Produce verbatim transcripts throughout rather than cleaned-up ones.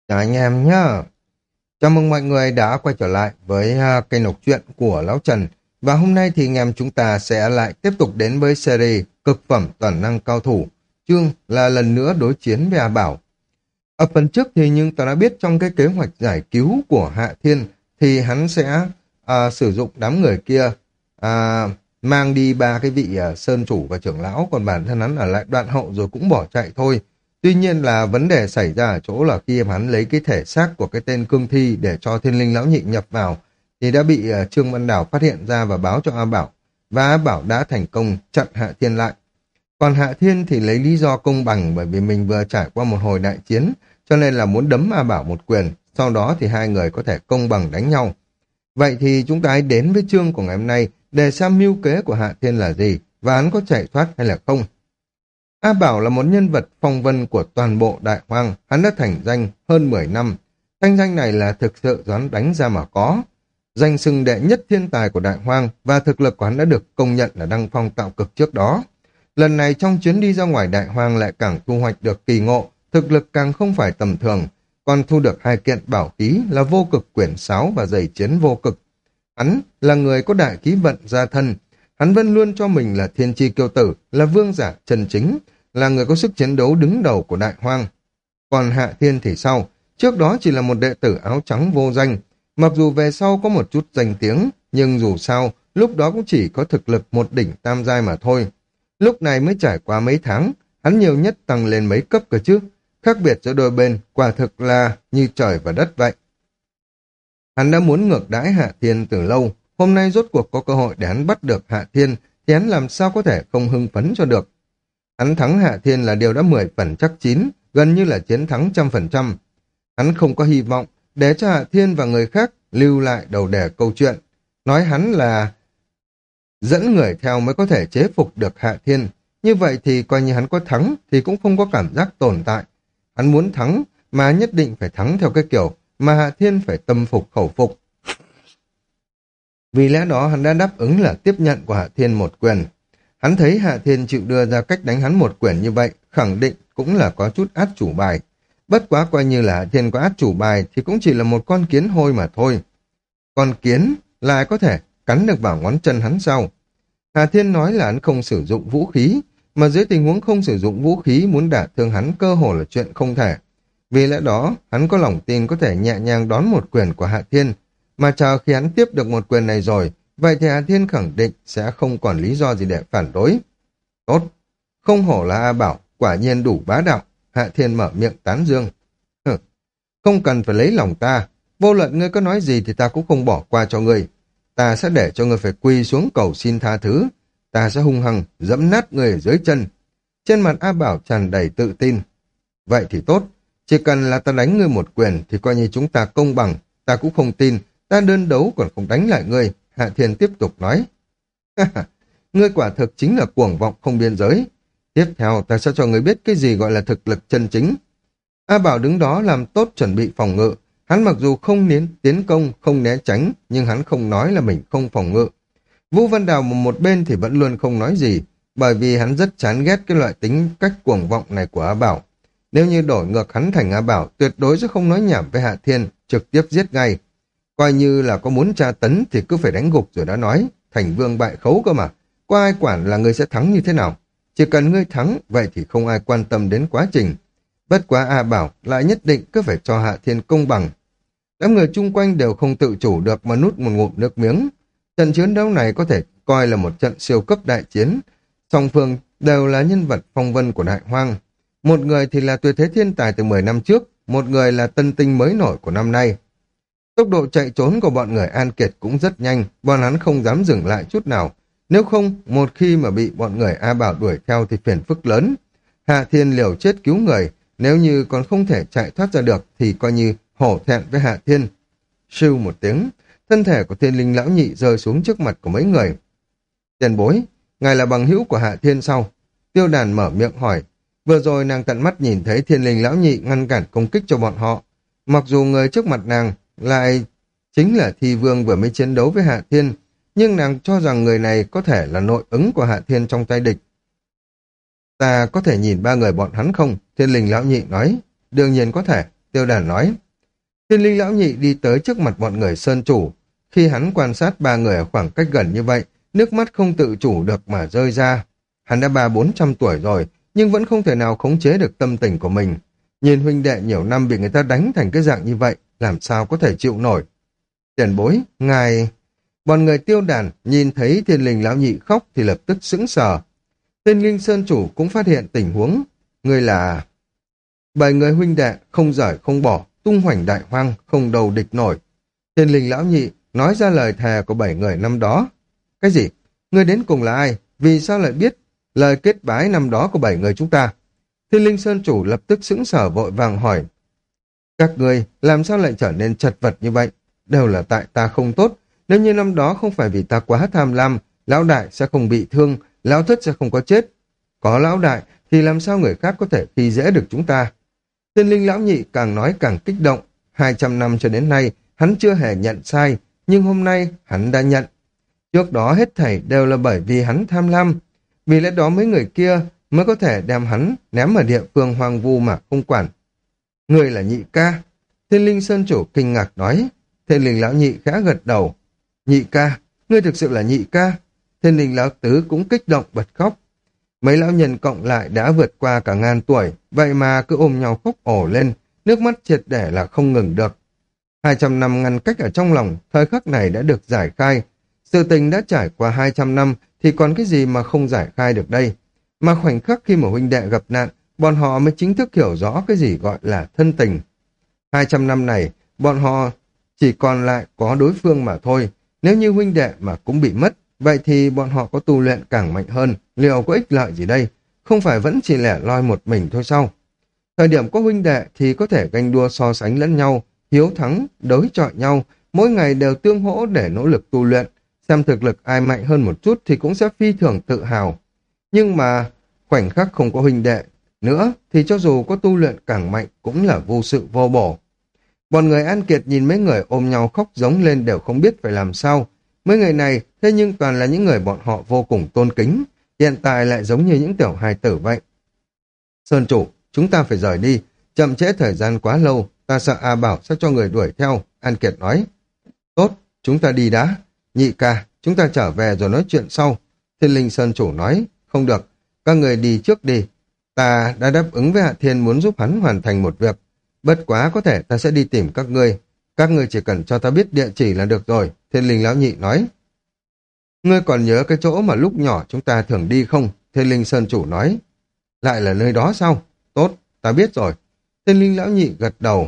Chào anh em nhá. Chào mừng mọi người đã quay trở lại với à, kênh đọc truyện của Lão Trần. Và hôm nay thì anh em chúng ta sẽ lại tiếp tục đến với series Cực phẩm toàn năng cao thủ. Chương là lần nữa đối chiến với A Bảo. Ở phần trước thì nhưng ta đã biết trong cái kế hoạch giải cứu của Hạ Thiên thì hắn sẽ à, sử dụng đám người kia à, mang đi ba cái vị à, sơn chủ và trưởng lão, còn bản thân hắn ở lại đoạn hậu rồi cũng bỏ chạy thôi. Tuy nhiên là vấn đề xảy ra ở chỗ là khi hắn lấy cái thể xác của cái tên cương thi để cho thiên linh lão nhị nhập vào thì đã bị à, Trương Văn Đào phát hiện ra và báo cho A Bảo, và A Bảo đã thành công chặn Hạ Thiên lại. Còn Hạ Thiên thì lấy lý do công bằng bởi vì mình vừa trải qua một hồi đại chiến, cho nên là muốn đấm A Bảo một quyền, sau đó thì hai người có thể công bằng đánh nhau. Vậy thì chúng ta hãy đến với chương của ngày hôm nay để xem mưu kế của Hạ Thiên là gì và hắn có chạy thoát hay là không. A Bảo là một nhân vật phong vân của toàn bộ Đại Hoang, hắn đã thành danh hơn mười năm. Thanh danh này là thực sự do hắn đánh ra mà có. Danh xưng đệ nhất thiên tài của Đại Hoang và thực lực của hắn đã được công nhận là đăng phong tạo cực trước đó. Lần này trong chuyến đi ra ngoài Đại Hoang lại càng thu hoạch được kỳ ngộ, thực lực càng không phải tầm thường, còn thu được hai kiện bảo khí là vô cực quyển sáo và giày chiến vô cực. Hắn là người có đại khí vận gia thân, hắn vẫn luôn cho mình là thiên chi kiêu tử, là vương giả chân chính, là người có sức chiến đấu đứng đầu của Đại Hoang. Còn Hạ Thiên thì sao? Trước đó chỉ là một đệ tử áo trắng vô danh, mặc dù về sau có một chút danh tiếng, nhưng dù sao, lúc đó cũng chỉ có thực lực một đỉnh tam giai mà thôi. Lúc này mới trải qua mấy tháng, hắn nhiều nhất tăng lên mấy cấp cơ chứ. Khác biệt giữa đôi bên, quả thực là như trời và đất vậy. Hắn đã muốn ngược đãi Hạ Thiên từ lâu, hôm nay rốt cuộc có cơ hội để hắn bắt được Hạ Thiên, thì hắn làm sao có thể không hưng phấn cho được. Hắn thắng Hạ Thiên là điều đã mười phần chắc chín, gần như là chiến thắng trăm phần trăm. Hắn không có hy vọng để cho Hạ Thiên và người khác lưu lại đầu đề câu chuyện, nói hắn là dẫn người theo mới có thể chế phục được Hạ Thiên. Như vậy thì coi như hắn có thắng thì cũng không có cảm giác tồn tại. Hắn muốn thắng mà nhất định phải thắng theo cái kiểu mà Hạ Thiên phải tâm phục khẩu phục. Vì lẽ đó hắn đã đáp ứng là tiếp nhận của Hạ Thiên một quyền. Hắn thấy Hạ Thiên chịu đưa ra cách đánh hắn một quyền như vậy, khẳng định cũng là có chút át chủ bài. Bất quá coi như là Hạ Thiên có át chủ bài thì cũng chỉ là một con kiến hôi mà thôi. Con kiến lại có thể cắn được vào ngón chân hắn sau. Hạ Thiên nói là hắn không sử dụng vũ khí, mà dưới tình huống không sử dụng vũ khí muốn đả thương hắn cơ hồ là chuyện không thể. Vì lẽ đó, hắn có lòng tin có thể nhẹ nhàng đón một quyền của Hạ Thiên, mà chờ khi hắn tiếp được một quyền này rồi, vậy thì Hạ Thiên khẳng định sẽ không còn lý do gì để phản đối. Tốt, không hổ là A Bảo, quả nhiên đủ bá đạo. Hạ Thiên mở miệng tán dương. Hừ, không cần phải lấy lòng ta, vô luận ngươi có nói gì thì ta cũng không bỏ qua cho ngươi. Ta sẽ để cho ngươi phải quỳ xuống cầu xin tha thứ, ta sẽ hung hăng dẫm nát ngươi ở dưới chân. Trên mặt A Bảo tràn đầy tự tin. Vậy thì tốt, chỉ cần là ta đánh ngươi một quyền thì coi như chúng ta công bằng, ta cũng không tin, ta đơn đấu còn không đánh lại ngươi. Hạ Thiên tiếp tục nói. Ngươi quả thực chính là cuồng vọng không biên giới. Tiếp theo ta sẽ cho ngươi biết cái gì gọi là thực lực chân chính. A Bảo đứng đó làm tốt chuẩn bị phòng ngự. Hắn mặc dù không nến tiến công, không né tránh, nhưng hắn không nói là mình không phòng ngự. Vũ Văn Đào một bên thì vẫn luôn không nói gì, bởi vì hắn rất chán ghét cái loại tính cách cuồng vọng này của A Bảo. Nếu như đổi ngược hắn thành A Bảo, tuyệt đối sẽ không nói nhảm với Hạ Thiên, trực tiếp giết ngay. Coi như là có muốn tra tấn thì cứ phải đánh gục rồi đã nói, thành vương bại khấu cơ mà. Có ai quản là ngươi sẽ thắng như thế nào? Chỉ cần ngươi thắng, vậy thì không ai quan tâm đến quá trình. Bất quá A Bảo lại nhất định cứ phải cho Hạ Thiên công bằng. Đám người chung quanh đều không tự chủ được mà nút một ngụm nước miếng. Trận chiến đấu này có thể coi là một trận siêu cấp đại chiến. Song phương đều là nhân vật phong vân của Đại Hoang. Một người thì là tuyệt thế thiên tài từ mười năm trước, một người là tân tinh mới nổi của năm nay. Tốc độ chạy trốn của bọn người An Kiệt cũng rất nhanh, bọn hắn không dám dừng lại chút nào. Nếu không, một khi mà bị bọn người A Bảo đuổi theo thì phiền phức lớn. Hạ Thiên liều chết cứu người, nếu như còn không thể chạy thoát ra được thì coi như hổ thẹn với Hạ Thiên. Sưu một tiếng, thân thể của Thiên Linh lão nhị rơi xuống trước mặt của mấy người. Tiền bối, ngài là bằng hữu của Hạ Thiên sau. Tiêu Đàn mở miệng hỏi. Vừa rồi nàng tận mắt nhìn thấy Thiên Linh lão nhị ngăn cản công kích cho bọn họ. Mặc dù người trước mặt nàng lại chính là Thi Vương vừa mới chiến đấu với Hạ Thiên, nhưng nàng cho rằng người này có thể là nội ứng của Hạ Thiên trong tay địch. Ta có thể nhìn ba người bọn hắn không? Thiên Linh lão nhị nói. Đương nhiên có thể, Tiêu Đàn nói. Thiên Linh lão nhị đi tới trước mặt bọn người Sơn chủ. Khi hắn quan sát ba người ở khoảng cách gần như vậy, nước mắt không tự chủ được mà rơi ra. Hắn đã ba bốn trăm tuổi rồi, nhưng vẫn không thể nào khống chế được tâm tình của mình. Nhìn huynh đệ nhiều năm bị người ta đánh thành cái dạng như vậy, làm sao có thể chịu nổi. Tiền bối, ngài... Bọn người Tiêu Đàn nhìn thấy Thiên Linh lão nhị khóc thì lập tức sững sờ. Thiên Linh Sơn chủ cũng phát hiện tình huống. Người là... Bảy người huynh đệ không rời không bỏ, tung hoành đại hoang, không đầu địch nổi. Thiên Linh lão nhị nói ra lời thề của bảy người năm đó. Cái gì? Ngươi đến cùng là ai? Vì sao lại biết lời kết bái năm đó của bảy người chúng ta? Thiên Linh Sơn chủ lập tức sững sờ vội vàng hỏi. Các ngươi làm sao lại trở nên chật vật như vậy? Đều là tại ta không tốt. Nếu như năm đó không phải vì ta quá tham lam, lão đại sẽ không bị thương, lão thất sẽ không có chết. Có lão đại thì làm sao người khác có thể khi dễ được chúng ta? Thiên Linh lão nhị càng nói càng kích động. Hai trăm năm cho đến nay, hắn chưa hề nhận sai, nhưng hôm nay hắn đã nhận. Trước đó hết thảy đều là bởi vì hắn tham lam. Vì lẽ đó mấy người kia mới có thể đem hắn ném ở địa phương hoang vu mà không quản. Người là nhị ca. Thiên Linh Sơn chủ kinh ngạc nói. Thiên Linh lão nhị khẽ gật đầu. Nhị ca, ngươi thực sự là nhị ca. Thiên Linh lão tứ cũng kích động bật khóc. Mấy lão nhân cộng lại đã vượt qua cả ngàn tuổi, vậy mà cứ ôm nhau khóc ổ lên, nước mắt triệt để là không ngừng được. Hai trăm năm ngăn cách ở trong lòng, thời khắc này đã được giải khai. Sự tình đã trải qua hai trăm năm thì còn cái gì mà không giải khai được đây. Mà khoảnh khắc khi mà huynh đệ gặp nạn, bọn họ mới chính thức hiểu rõ cái gì gọi là thân tình. Hai trăm năm này, bọn họ chỉ còn lại có đối phương mà thôi. Nếu như huynh đệ mà cũng bị mất, vậy thì bọn họ có tu luyện càng mạnh hơn, liệu có ích lợi gì đây? Không phải vẫn chỉ lẻ loi một mình thôi sao? Thời điểm có huynh đệ thì có thể ganh đua so sánh lẫn nhau, hiếu thắng, đối chọi nhau, mỗi ngày đều tương hỗ để nỗ lực tu luyện, xem thực lực ai mạnh hơn một chút thì cũng sẽ phi thường tự hào. Nhưng mà khoảnh khắc không có huynh đệ nữa thì cho dù có tu luyện càng mạnh cũng là vô sự vô bổ. Bọn người An Kiệt nhìn mấy người ôm nhau khóc giống lên đều không biết phải làm sao. Mấy người này thế nhưng toàn là những người bọn họ vô cùng tôn kính, hiện tại lại giống như những tiểu hài tử vậy. Sơn chủ, chúng ta phải rời đi, chậm trễ thời gian quá lâu, ta sợ A Bảo sẽ cho người đuổi theo, An Kiệt nói. Tốt, chúng ta đi đã. Nhị ca, chúng ta trở về rồi nói chuyện sau. Thiên Linh Sơn chủ nói, không được, các người đi trước đi. Ta đã đáp ứng với Hạ Thiên muốn giúp hắn hoàn thành một việc. Bất quá có thể ta sẽ đi tìm các ngươi. Các ngươi chỉ cần cho ta biết địa chỉ là được rồi, Thiên Linh lão nhị nói. Ngươi còn nhớ cái chỗ mà lúc nhỏ chúng ta thường đi không? Thiên Linh Sơn chủ nói. Lại là nơi đó sao? Tốt, ta biết rồi. Thiên Linh lão nhị gật đầu.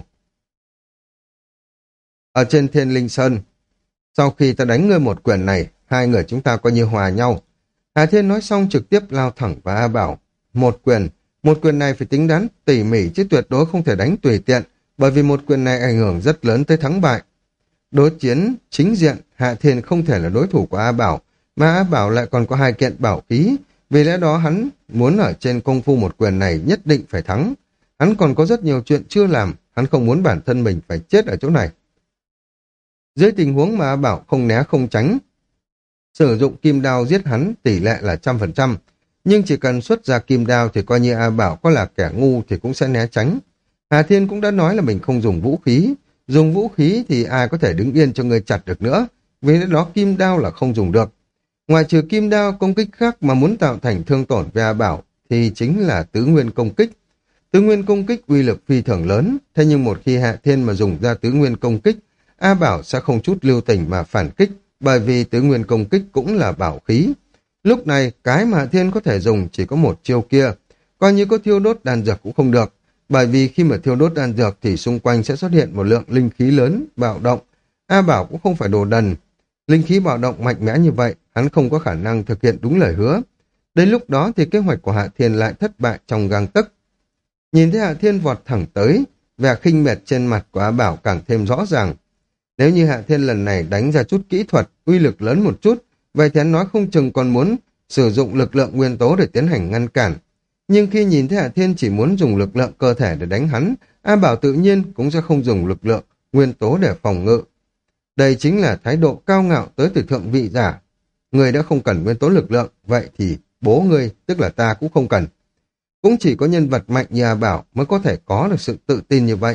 Ở trên Thiên Linh Sơn, sau khi ta đánh ngươi một quyền này, hai người chúng ta coi như hòa nhau. Hà Thiên nói xong trực tiếp lao thẳng vào A Bảo. Một quyền, một quyền này phải tính đắn tỉ mỉ chứ tuyệt đối không thể đánh tùy tiện, bởi vì một quyền này ảnh hưởng rất lớn tới thắng bại. Đối chiến chính diện, Hạ Thiên không thể là đối thủ của A Bảo, mà A Bảo lại còn có hai kiện bảo khí, vì lẽ đó hắn muốn ở trên công phu một quyền này nhất định phải thắng. Hắn còn có rất nhiều chuyện chưa làm, hắn không muốn bản thân mình phải chết ở chỗ này. Dưới tình huống mà A Bảo không né không tránh, sử dụng kim đao giết hắn tỷ lệ là trăm phần trăm, nhưng chỉ cần xuất ra kim đao thì coi như A Bảo có là kẻ ngu thì cũng sẽ né tránh. Hà Thiên cũng đã nói là mình không dùng vũ khí, dùng vũ khí thì ai có thể đứng yên cho người chặt được nữa, vì lẽ đó kim đao là không dùng được. Ngoài trừ kim đao, công kích khác mà muốn tạo thành thương tổn với A Bảo thì chính là tứ nguyên công kích. Tứ nguyên công kích uy lực phi thường lớn, thế nhưng một khi Hạ Thiên mà dùng ra tứ nguyên công kích, A Bảo sẽ không chút lưu tình mà phản kích, bởi vì tứ nguyên công kích cũng là bảo khí. Lúc này, cái mà Hạ Thiên có thể dùng chỉ có một chiêu kia, coi như có thiêu đốt đan dược cũng không được, bởi vì khi mà thiêu đốt đan dược thì xung quanh sẽ xuất hiện một lượng linh khí lớn, bạo động. A Bảo cũng không phải đồ đần. Linh khí bạo động mạnh mẽ như vậy, hắn không có khả năng thực hiện đúng lời hứa. Đến lúc đó thì kế hoạch của Hạ Thiên lại thất bại trong gang tấc. Nhìn thấy Hạ Thiên vọt thẳng tới, vẻ khinh miệt trên mặt của A Bảo càng thêm rõ ràng. Nếu như Hạ Thiên lần này đánh ra chút kỹ thuật, uy lực lớn một chút, vậy thì hắn nói không chừng còn muốn sử dụng lực lượng nguyên tố để tiến hành ngăn cản. Nhưng khi nhìn thấy Hạ Thiên chỉ muốn dùng lực lượng cơ thể để đánh hắn, A Bảo tự nhiên cũng sẽ không dùng lực lượng nguyên tố để phòng ngự. Đây chính là thái độ cao ngạo tới từ thượng vị giả. Người đã không cần nguyên tố lực lượng, vậy thì bố ngươi, tức là ta cũng không cần. Cũng chỉ có nhân vật mạnh như A Bảo mới có thể có được sự tự tin như vậy.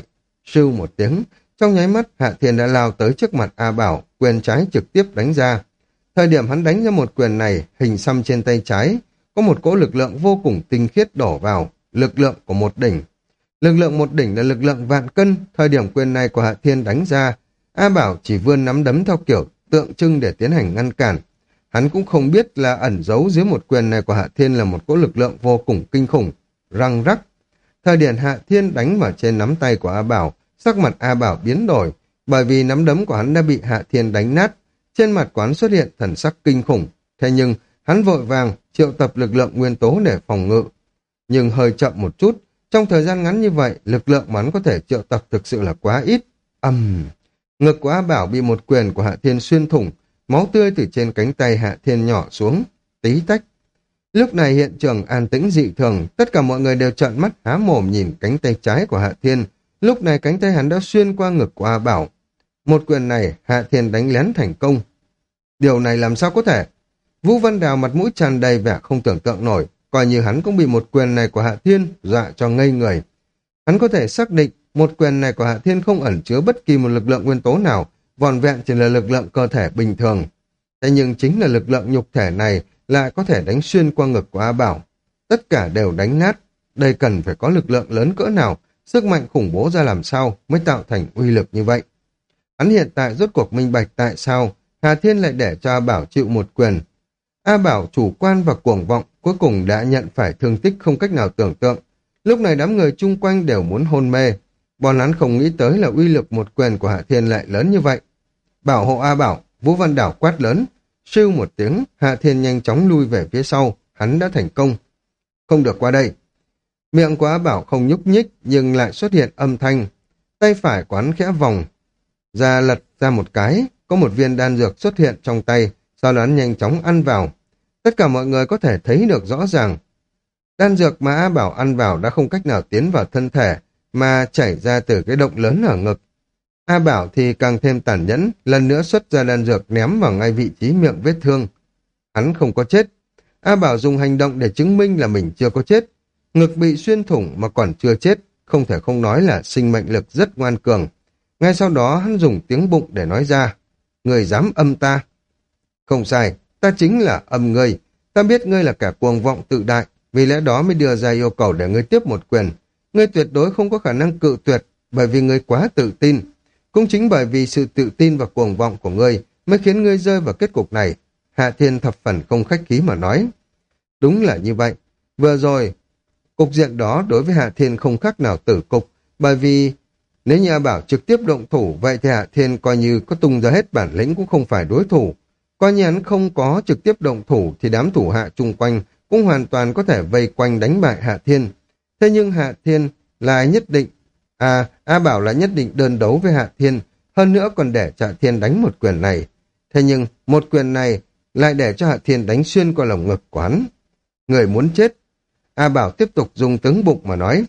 Sưu một tiếng, trong nháy mắt Hạ Thiên đã lao tới trước mặt A Bảo, quyền trái trực tiếp đánh ra. Thời điểm hắn đánh ra một quyền này, hình xăm trên tay trái, có một cỗ lực lượng vô cùng tinh khiết đổ vào, lực lượng của một đỉnh. Lực lượng một đỉnh là lực lượng vạn cân, thời điểm quyền này của Hạ Thiên đánh ra, A Bảo chỉ vươn nắm đấm theo kiểu tượng trưng để tiến hành ngăn cản. Hắn cũng không biết là ẩn giấu dưới một quyền này của Hạ Thiên là một cỗ lực lượng vô cùng kinh khủng, răng rắc. Thời điểm Hạ Thiên đánh vào trên nắm tay của A Bảo, sắc mặt A Bảo biến đổi, bởi vì nắm đấm của hắn đã bị Hạ Thiên đánh nát, trên mặt quán xuất hiện thần sắc kinh khủng. Thế nhưng, hắn vội vàng triệu tập lực lượng nguyên tố để phòng ngự. Nhưng hơi chậm một chút, trong thời gian ngắn như vậy, lực lượng mà hắn có thể triệu tập thực sự là quá ít. Ầm, um, ngực của A Bảo bị một quyền của Hạ Thiên xuyên thủng, máu tươi từ trên cánh tay Hạ Thiên nhỏ xuống, tí tách. Lúc này hiện trường an tĩnh dị thường, tất cả mọi người đều trợn mắt há mồm nhìn cánh tay trái của Hạ Thiên. Lúc này cánh tay hắn đã xuyên qua ngực của A Bảo. Một quyền này Hạ Thiên đánh lén thành công. Điều này làm sao có thể? Vũ Văn Đào mặt mũi tràn đầy vẻ không tưởng tượng nổi, coi như hắn cũng bị một quyền này của Hạ Thiên dọa cho ngây người. Hắn có thể xác định một quyền này của Hạ Thiên không ẩn chứa bất kỳ một lực lượng nguyên tố nào, vòn vẹn chỉ là lực lượng cơ thể bình thường. Thế nhưng chính là lực lượng nhục thể này lại có thể đánh xuyên qua ngực của A Bảo. Tất cả đều đánh nát. Đây cần phải có lực lượng lớn cỡ nào, sức mạnh khủng bố ra làm sao mới tạo thành uy lực như vậy. Hắn hiện tại rốt cuộc minh bạch tại sao Hạ Thiên lại để cho A Bảo chịu một quyền. A Bảo chủ quan và cuồng vọng cuối cùng đã nhận phải thương tích không cách nào tưởng tượng. Lúc này đám người chung quanh đều muốn hôn mê. Bọn hắn không nghĩ tới là uy lực một quyền của Hạ Thiên lại lớn như vậy. Bảo hộ A Bảo, Vũ Văn Đảo quát lớn. Sưu một tiếng, Hạ Thiên nhanh chóng lui về phía sau, hắn đã thành công. Không được qua đây. Miệng của A Bảo không nhúc nhích nhưng lại xuất hiện âm thanh. Tay phải của hắn khẽ vòng ra lật ra một cái, có một viên đan dược xuất hiện trong tay, sau đó hắn nhanh chóng ăn vào. Tất cả mọi người có thể thấy được rõ ràng. Đan dược mà A Bảo ăn vào đã không cách nào tiến vào thân thể, mà chảy ra từ cái động lớn ở ngực. A Bảo thì càng thêm tàn nhẫn, lần nữa xuất ra đan dược ném vào ngay vị trí miệng vết thương. Hắn không có chết. A Bảo dùng hành động để chứng minh là mình chưa có chết. Ngực bị xuyên thủng mà còn chưa chết, không thể không nói là sinh mệnh lực rất ngoan cường. Ngay sau đó hắn dùng tiếng bụng để nói ra, người dám âm ta. Không sai, ta chính là âm ngươi. Ta biết ngươi là kẻ cuồng vọng tự đại, vì lẽ đó mới đưa ra yêu cầu để ngươi tiếp một quyền. Ngươi tuyệt đối không có khả năng cự tuyệt, bởi vì ngươi quá tự tin. Cũng chính bởi vì sự tự tin và cuồng vọng của ngươi mới khiến ngươi rơi vào kết cục này. Hạ Thiên thập phần không khách khí mà nói. Đúng là như vậy. Vừa rồi, cục diện đó đối với Hạ Thiên không khác nào tử cục, bởi vì nếu như A Bảo trực tiếp động thủ, vậy thì Hạ Thiên coi như có tung ra hết bản lĩnh cũng không phải đối thủ. Coi như hắn không có trực tiếp động thủ thì đám thủ hạ chung quanh cũng hoàn toàn có thể vây quanh đánh bại Hạ Thiên. Thế nhưng Hạ Thiên lại nhất định, à, A Bảo lại nhất định đơn đấu với Hạ Thiên, hơn nữa còn để cho Hạ Thiên đánh một quyền này. Thế nhưng một quyền này lại để cho Hạ Thiên đánh xuyên qua lồng ngực của hắn. Người muốn chết. A Bảo tiếp tục dùng tướng bụng mà nói.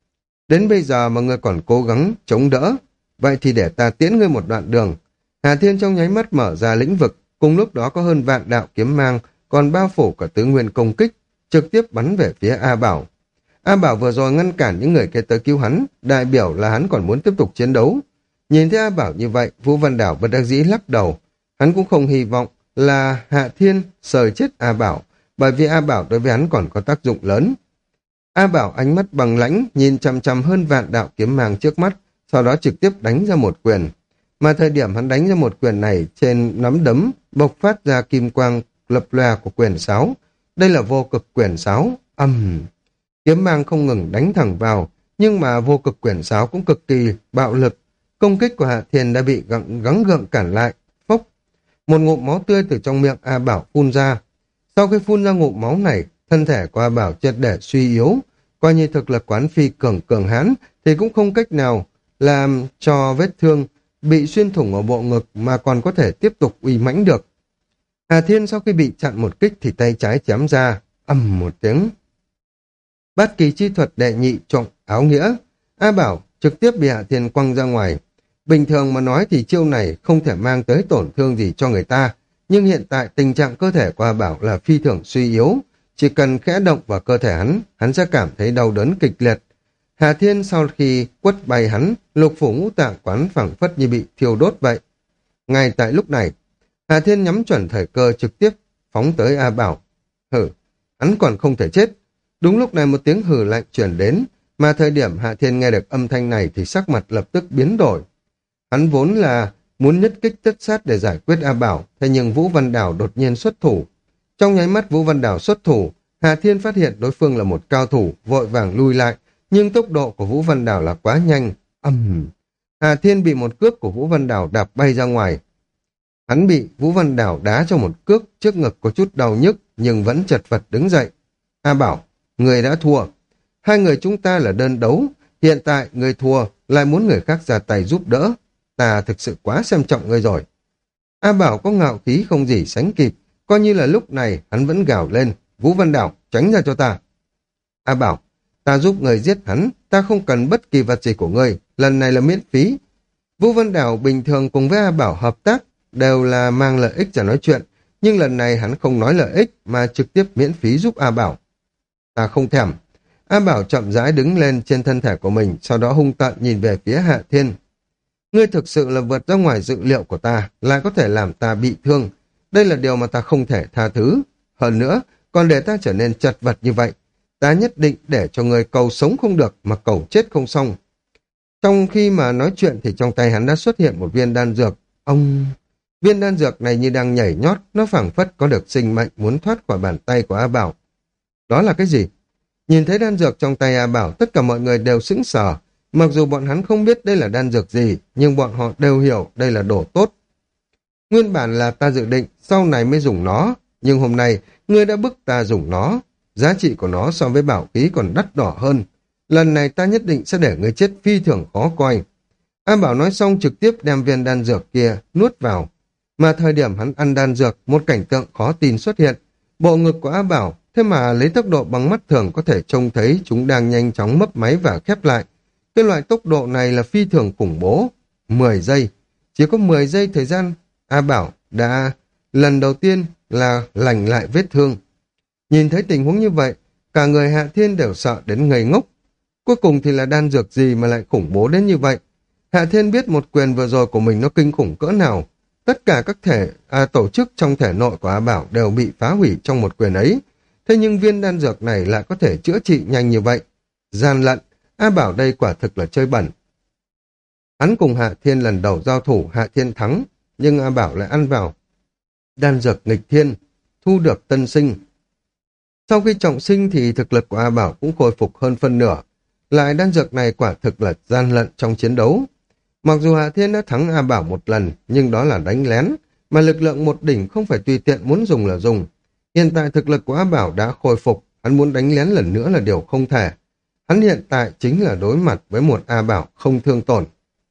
Đến bây giờ mà ngươi còn cố gắng chống đỡ, vậy thì để ta tiễn ngươi một đoạn đường. Hạ Thiên trong nháy mắt mở ra lĩnh vực, cùng lúc đó có hơn vạn đạo kiếm mang, còn bao phủ cả tứ nguyên công kích, trực tiếp bắn về phía A Bảo. A Bảo vừa rồi ngăn cản những người kia tới cứu hắn, đại biểu là hắn còn muốn tiếp tục chiến đấu. Nhìn thấy A Bảo như vậy, Vũ Văn Đảo bất đắc dĩ lắc đầu. Hắn cũng không hy vọng là Hạ Thiên sời chết A Bảo, bởi vì A Bảo đối với hắn còn có tác dụng lớn. A Bảo ánh mắt bằng lãnh, nhìn chằm chằm hơn vạn đạo kiếm mang trước mắt, sau đó trực tiếp đánh ra một quyền. Mà thời điểm hắn đánh ra một quyền này, trên nắm đấm bộc phát ra kim quang lập lòe của quyền sáo. Đây là vô cực quyền sáo. Âm um. Kiếm mang không ngừng đánh thẳng vào, nhưng mà vô cực quyền sáo cũng cực kỳ bạo lực. Công kích của Hạ Thiên đã bị gắng, gắng gượng cản lại. Phốc. Một ngụm máu tươi từ trong miệng A Bảo phun ra. Sau khi phun ra ngụm máu này, thân thể của A Bảo triệt để suy yếu. Coi như thực lực quán phi cường cường hãn thì cũng không cách nào làm cho vết thương bị xuyên thủng ở bộ ngực mà còn có thể tiếp tục uy mãnh được. Hà Thiên sau khi bị chặn một kích thì tay trái chém ra, ầm một tiếng. Bát kỳ chi thuật đệ nhị trọng áo nghĩa, A Bảo trực tiếp bị Hạ Thiên quăng ra ngoài. Bình thường mà nói thì chiêu này không thể mang tới tổn thương gì cho người ta, nhưng hiện tại tình trạng cơ thể của A Bảo là phi thường suy yếu, chỉ cần khẽ động vào cơ thể hắn, hắn sẽ cảm thấy đau đớn kịch liệt. Hà Thiên sau khi quất bay hắn, lục phủ ngũ tạng quán phảng phất như bị thiêu đốt vậy. Ngay tại lúc này, Hà Thiên nhắm chuẩn thời cơ trực tiếp phóng tới A Bảo. Hử, hắn còn không thể chết. Đúng lúc này một tiếng hử lạnh truyền đến, mà thời điểm Hạ Thiên nghe được âm thanh này thì sắc mặt lập tức biến đổi. Hắn vốn là muốn nhất kích tất sát để giải quyết A Bảo, thế nhưng Vũ Văn Đào đột nhiên xuất thủ. Trong nháy mắt Vũ Văn Đào xuất thủ, Hà Thiên phát hiện đối phương là một cao thủ, vội vàng lui lại, nhưng tốc độ của Vũ Văn Đào là quá nhanh. Âm! Hà Thiên bị một cước của Vũ Văn Đào đạp bay ra ngoài. Hắn bị Vũ Văn Đào đá cho một cước, trước ngực có chút đau nhức, nhưng vẫn chật vật đứng dậy. A Bảo, người đã thua. Hai người chúng ta là đơn đấu, hiện tại người thua lại muốn người khác ra tay giúp đỡ. Ta thực sự quá xem trọng ngươi rồi. A Bảo có ngạo khí không gì sánh kịp, coi như là lúc này hắn vẫn gào lên. Vũ Văn Đào, tránh ra cho ta. A Bảo, ta giúp người giết hắn, ta không cần bất kỳ vật gì của ngươi, lần này là miễn phí. Vũ Văn Đào bình thường cùng với A Bảo hợp tác, đều là mang lợi ích ra nói chuyện, nhưng lần này hắn không nói lợi ích mà trực tiếp miễn phí giúp A Bảo. Ta không thèm. A Bảo chậm rãi đứng lên trên thân thể của mình, sau đó hung tợn nhìn về phía Hạ Thiên. Ngươi thực sự là vượt ra ngoài dự liệu của ta, lại có thể làm ta bị thương. Đây là điều mà ta không thể tha thứ. Hơn nữa, còn để ta trở nên chật vật như vậy, ta nhất định để cho ngươi cầu sống không được mà cầu chết không xong. Trong khi mà nói chuyện thì trong tay hắn đã xuất hiện một viên đan dược. Ông... Viên đan dược này như đang nhảy nhót, nó phảng phất có được sinh mệnh muốn thoát khỏi bàn tay của A Bảo. Đó là cái gì? Nhìn thấy đan dược trong tay A Bảo, tất cả mọi người đều sững sờ. Mặc dù bọn hắn không biết đây là đan dược gì, nhưng bọn họ đều hiểu đây là đồ tốt. Nguyên bản là ta dự định sau này mới dùng nó, nhưng hôm nay ngươi đã bức ta dùng nó. Giá trị của nó so với bảo khí còn đắt đỏ hơn. Lần này ta nhất định sẽ để ngươi chết phi thường khó coi. A Bảo nói xong trực tiếp đem viên đan dược kia nuốt vào. Mà thời điểm hắn ăn đan dược, một cảnh tượng khó tin xuất hiện. Bộ ngực của A Bảo, thế mà lấy tốc độ bằng mắt thường có thể trông thấy chúng đang nhanh chóng mấp máy và khép lại. Cái loại tốc độ này là phi thường khủng bố. mười giây. Chỉ có mười giây thời gian, A Bảo đã lần đầu tiên là lành lại vết thương. Nhìn thấy tình huống như vậy, cả người Hạ Thiên đều sợ đến ngây ngốc. Cuối cùng thì là đan dược gì mà lại khủng bố đến như vậy? Hạ Thiên biết một quyền vừa rồi của mình nó kinh khủng cỡ nào. Tất cả các thể à, tổ chức trong thể nội của A Bảo đều bị phá hủy trong một quyền ấy. Thế nhưng viên đan dược này lại có thể chữa trị nhanh như vậy. Gian lận, A Bảo đây quả thực là chơi bẩn. Hắn cùng Hạ Thiên lần đầu giao thủ, Hạ Thiên thắng, nhưng A Bảo lại ăn vào đan dược nghịch thiên, thu được tân sinh. Sau khi trọng sinh thì thực lực của A Bảo cũng khôi phục hơn phân nửa. Lại đan dược này quả thực là gian lận trong chiến đấu. Mặc dù Hạ Thiên đã thắng A Bảo một lần, nhưng đó là đánh lén, mà lực lượng một đỉnh không phải tùy tiện muốn dùng là dùng. Hiện tại thực lực của A Bảo đã khôi phục, hắn muốn đánh lén lần nữa là điều không thể. Hắn hiện tại chính là đối mặt với một A Bảo không thương tổn.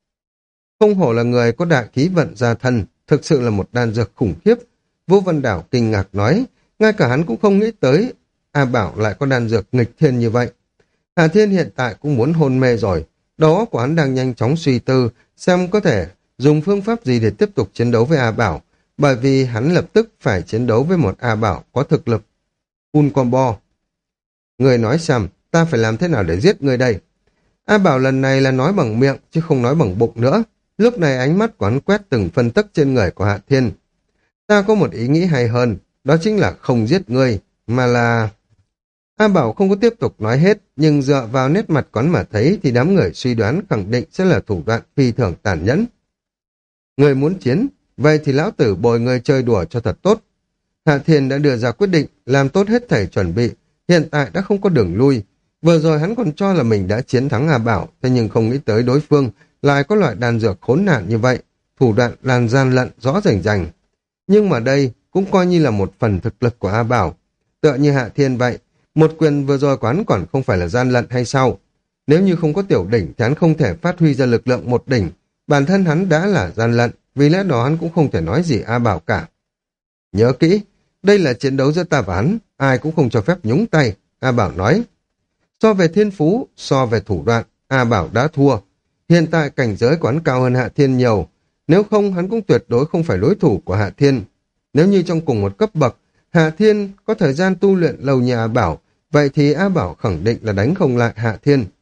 Không hổ là người có đại khí vận gia thân, thực sự là một đan dược khủng khiếp. Vũ Văn Đảo kinh ngạc nói, ngay cả hắn cũng không nghĩ tới A Bảo lại có đan dược nghịch thiên như vậy. Hạ Thiên hiện tại cũng muốn hôn mê rồi, đầu óc của hắn đang nhanh chóng suy tư, xem có thể dùng phương pháp gì để tiếp tục chiến đấu với A Bảo, bởi vì hắn lập tức phải chiến đấu với một A Bảo có thực lực full combo. Người nói xem, ta phải làm thế nào để giết người đây? A Bảo lần này là nói bằng miệng, chứ không nói bằng bụng nữa. Lúc này ánh mắt của hắn quét từng phân tấc trên người của Hạ Thiên. Ta có một ý nghĩ hay hơn, đó chính là không giết ngươi, mà là... A Bảo không có tiếp tục nói hết, nhưng dựa vào nét mặt quán mà thấy thì đám người suy đoán khẳng định sẽ là thủ đoạn phi thường tàn nhẫn. Người muốn chiến, vậy thì lão tử bồi người chơi đùa cho thật tốt. Hạ Thiên đã đưa ra quyết định, làm tốt hết thảy chuẩn bị, hiện tại đã không có đường lui. Vừa rồi hắn còn cho là mình đã chiến thắng A Bảo, thế nhưng không nghĩ tới đối phương lại có loại đan dược khốn nạn như vậy, thủ đoạn lan gian lận rõ rành rành. Nhưng mà đây cũng coi như là một phần thực lực của A Bảo. Tựa như Hạ Thiên vậy, một quyền vừa rồi quán còn không phải là gian lận hay sao? Nếu như không có tiểu đỉnh thì hắn không thể phát huy ra lực lượng một đỉnh, bản thân hắn đã là gian lận, vì lẽ đó hắn cũng không thể nói gì A Bảo cả. Nhớ kỹ, đây là chiến đấu giữa ta và hắn, ai cũng không cho phép nhúng tay, A Bảo nói. So về thiên phú, so về thủ đoạn, A Bảo đã thua. Hiện tại cảnh giới của hắn cao hơn Hạ Thiên nhiều, nếu không hắn cũng tuyệt đối không phải đối thủ của Hạ Thiên. Nếu như trong cùng một cấp bậc, Hạ Thiên có thời gian tu luyện lâu như A Bảo, vậy thì A Bảo khẳng định là đánh không lại Hạ Thiên.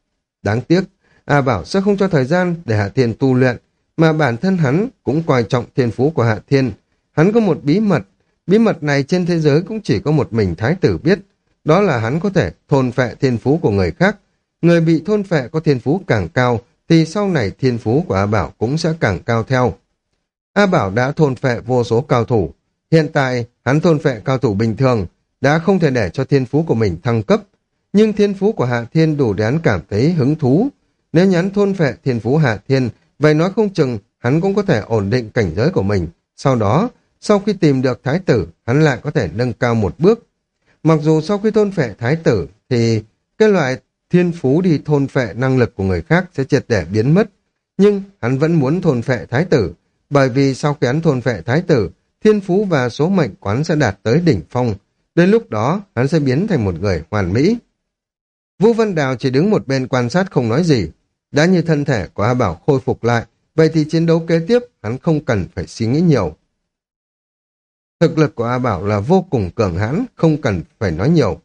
Đáng tiếc, A Bảo sẽ không cho thời gian để Hạ Thiên tu luyện, mà bản thân hắn cũng coi trọng thiên phú của Hạ Thiên. Hắn có một bí mật, bí mật này trên thế giới cũng chỉ có một mình Thái tử biết, đó là hắn có thể thôn phệ thiên phú của người khác. Người bị thôn phệ có thiên phú càng cao, thì sau này thiên phú của A Bảo cũng sẽ càng cao theo. A Bảo đã thôn phệ vô số cao thủ. Hiện tại, hắn thôn phệ cao thủ bình thường, đã không thể để cho thiên phú của mình thăng cấp. Nhưng thiên phú của Hạ Thiên đủ để hắn cảm thấy hứng thú. Nếu nhắn thôn phệ thiên phú Hạ Thiên, vậy nói không chừng hắn cũng có thể ổn định cảnh giới của mình. Sau đó, sau khi tìm được Thái tử, hắn lại có thể nâng cao một bước. Mặc dù sau khi thôn phệ Thái tử, thì cái loại thiên phú đi thôn phệ năng lực của người khác sẽ triệt để biến mất. Nhưng hắn vẫn muốn thôn phệ Thái tử, bởi vì sau khi hắn thôn phệ Thái tử, thiên phú và số mệnh quán sẽ đạt tới đỉnh phong. Đến lúc đó, hắn sẽ biến thành một người hoàn mỹ. Vũ Văn Đào chỉ đứng một bên quan sát không nói gì. Đã như thân thể của A Bảo khôi phục lại, vậy thì chiến đấu kế tiếp hắn không cần phải suy nghĩ nhiều. Thực lực của A Bảo là vô cùng cường hãn, không cần phải nói nhiều.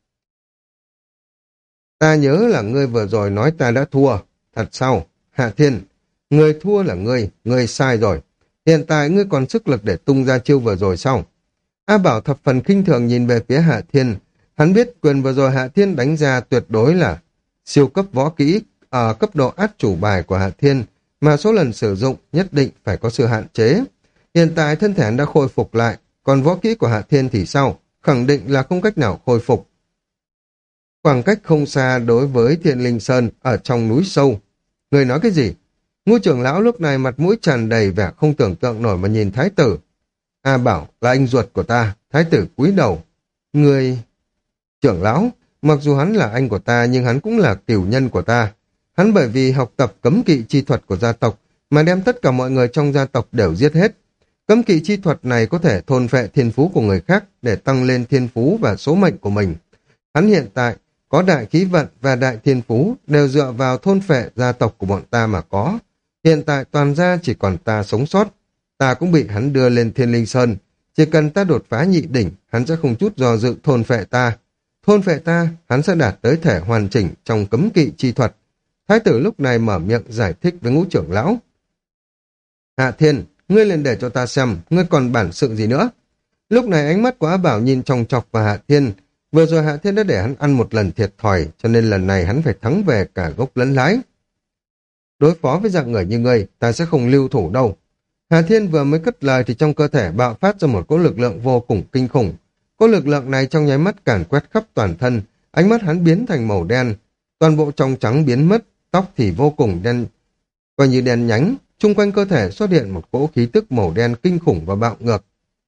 Ta nhớ là ngươi vừa rồi nói ta đã thua. Thật sao? Hạ Thiên, ngươi thua là ngươi, ngươi sai rồi. Hiện tại ngươi còn sức lực để tung ra chiêu vừa rồi sao? A Bảo thập phần khinh thường nhìn về phía Hạ Thiên. Hắn biết quyền vừa rồi Hạ Thiên đánh ra tuyệt đối là siêu cấp võ kỹ ở cấp độ át chủ bài của Hạ Thiên, mà số lần sử dụng nhất định phải có sự hạn chế. Hiện tại thân thể hắn đã khôi phục lại, còn võ kỹ của Hạ Thiên thì sao? Khẳng định là không cách nào khôi phục. Khoảng cách không xa đối với Thiên Linh Sơn ở trong núi sâu. Người nói cái gì? Ngũ trưởng lão lúc này mặt mũi tràn đầy vẻ không tưởng tượng nổi mà nhìn Thái tử. A Bảo là anh ruột của ta. Thái tử cúi đầu. Người... Trưởng lão, mặc dù hắn là anh của ta nhưng hắn cũng là cửu nhân của ta. Hắn bởi vì học tập cấm kỵ chi thuật của gia tộc mà đem tất cả mọi người trong gia tộc đều giết hết. Cấm kỵ chi thuật này có thể thôn phệ thiên phú của người khác để tăng lên thiên phú và số mệnh của mình. Hắn hiện tại có đại khí vận và đại thiên phú đều dựa vào thôn phệ gia tộc của bọn ta mà có. Hiện tại toàn gia chỉ còn ta sống sót. Ta cũng bị hắn đưa lên Thiên Linh Sơn. Chỉ cần ta đột phá nhị đỉnh, hắn sẽ không chút do dự thôn phệ ta. Thôn phệ ta, hắn sẽ đạt tới thể hoàn chỉnh trong cấm kỵ chi thuật. Thái tử lúc này mở miệng giải thích với Ngũ trưởng lão. Hạ Thiên, ngươi lên để cho ta xem, ngươi còn bản sự gì nữa. Lúc này ánh mắt của A Bảo nhìn chòng chọc vào Hạ Thiên. Vừa rồi Hạ Thiên đã để hắn ăn một lần thiệt thòi, cho nên lần này hắn phải thắng về cả gốc lẫn lái. Đối phó với dạng người như ngươi, ta sẽ không lưu thủ đâu. Hạ Thiên vừa mới cất lời thì trong cơ thể bạo phát ra một cỗ lực lượng vô cùng kinh khủng. Cỗ lực lượng này trong nháy mắt càn quét khắp toàn thân, ánh mắt hắn biến thành màu đen, toàn bộ trong trắng biến mất, tóc thì vô cùng đen, coi như đen nhánh, chung quanh cơ thể xuất hiện một cỗ khí tức màu đen kinh khủng và bạo ngược.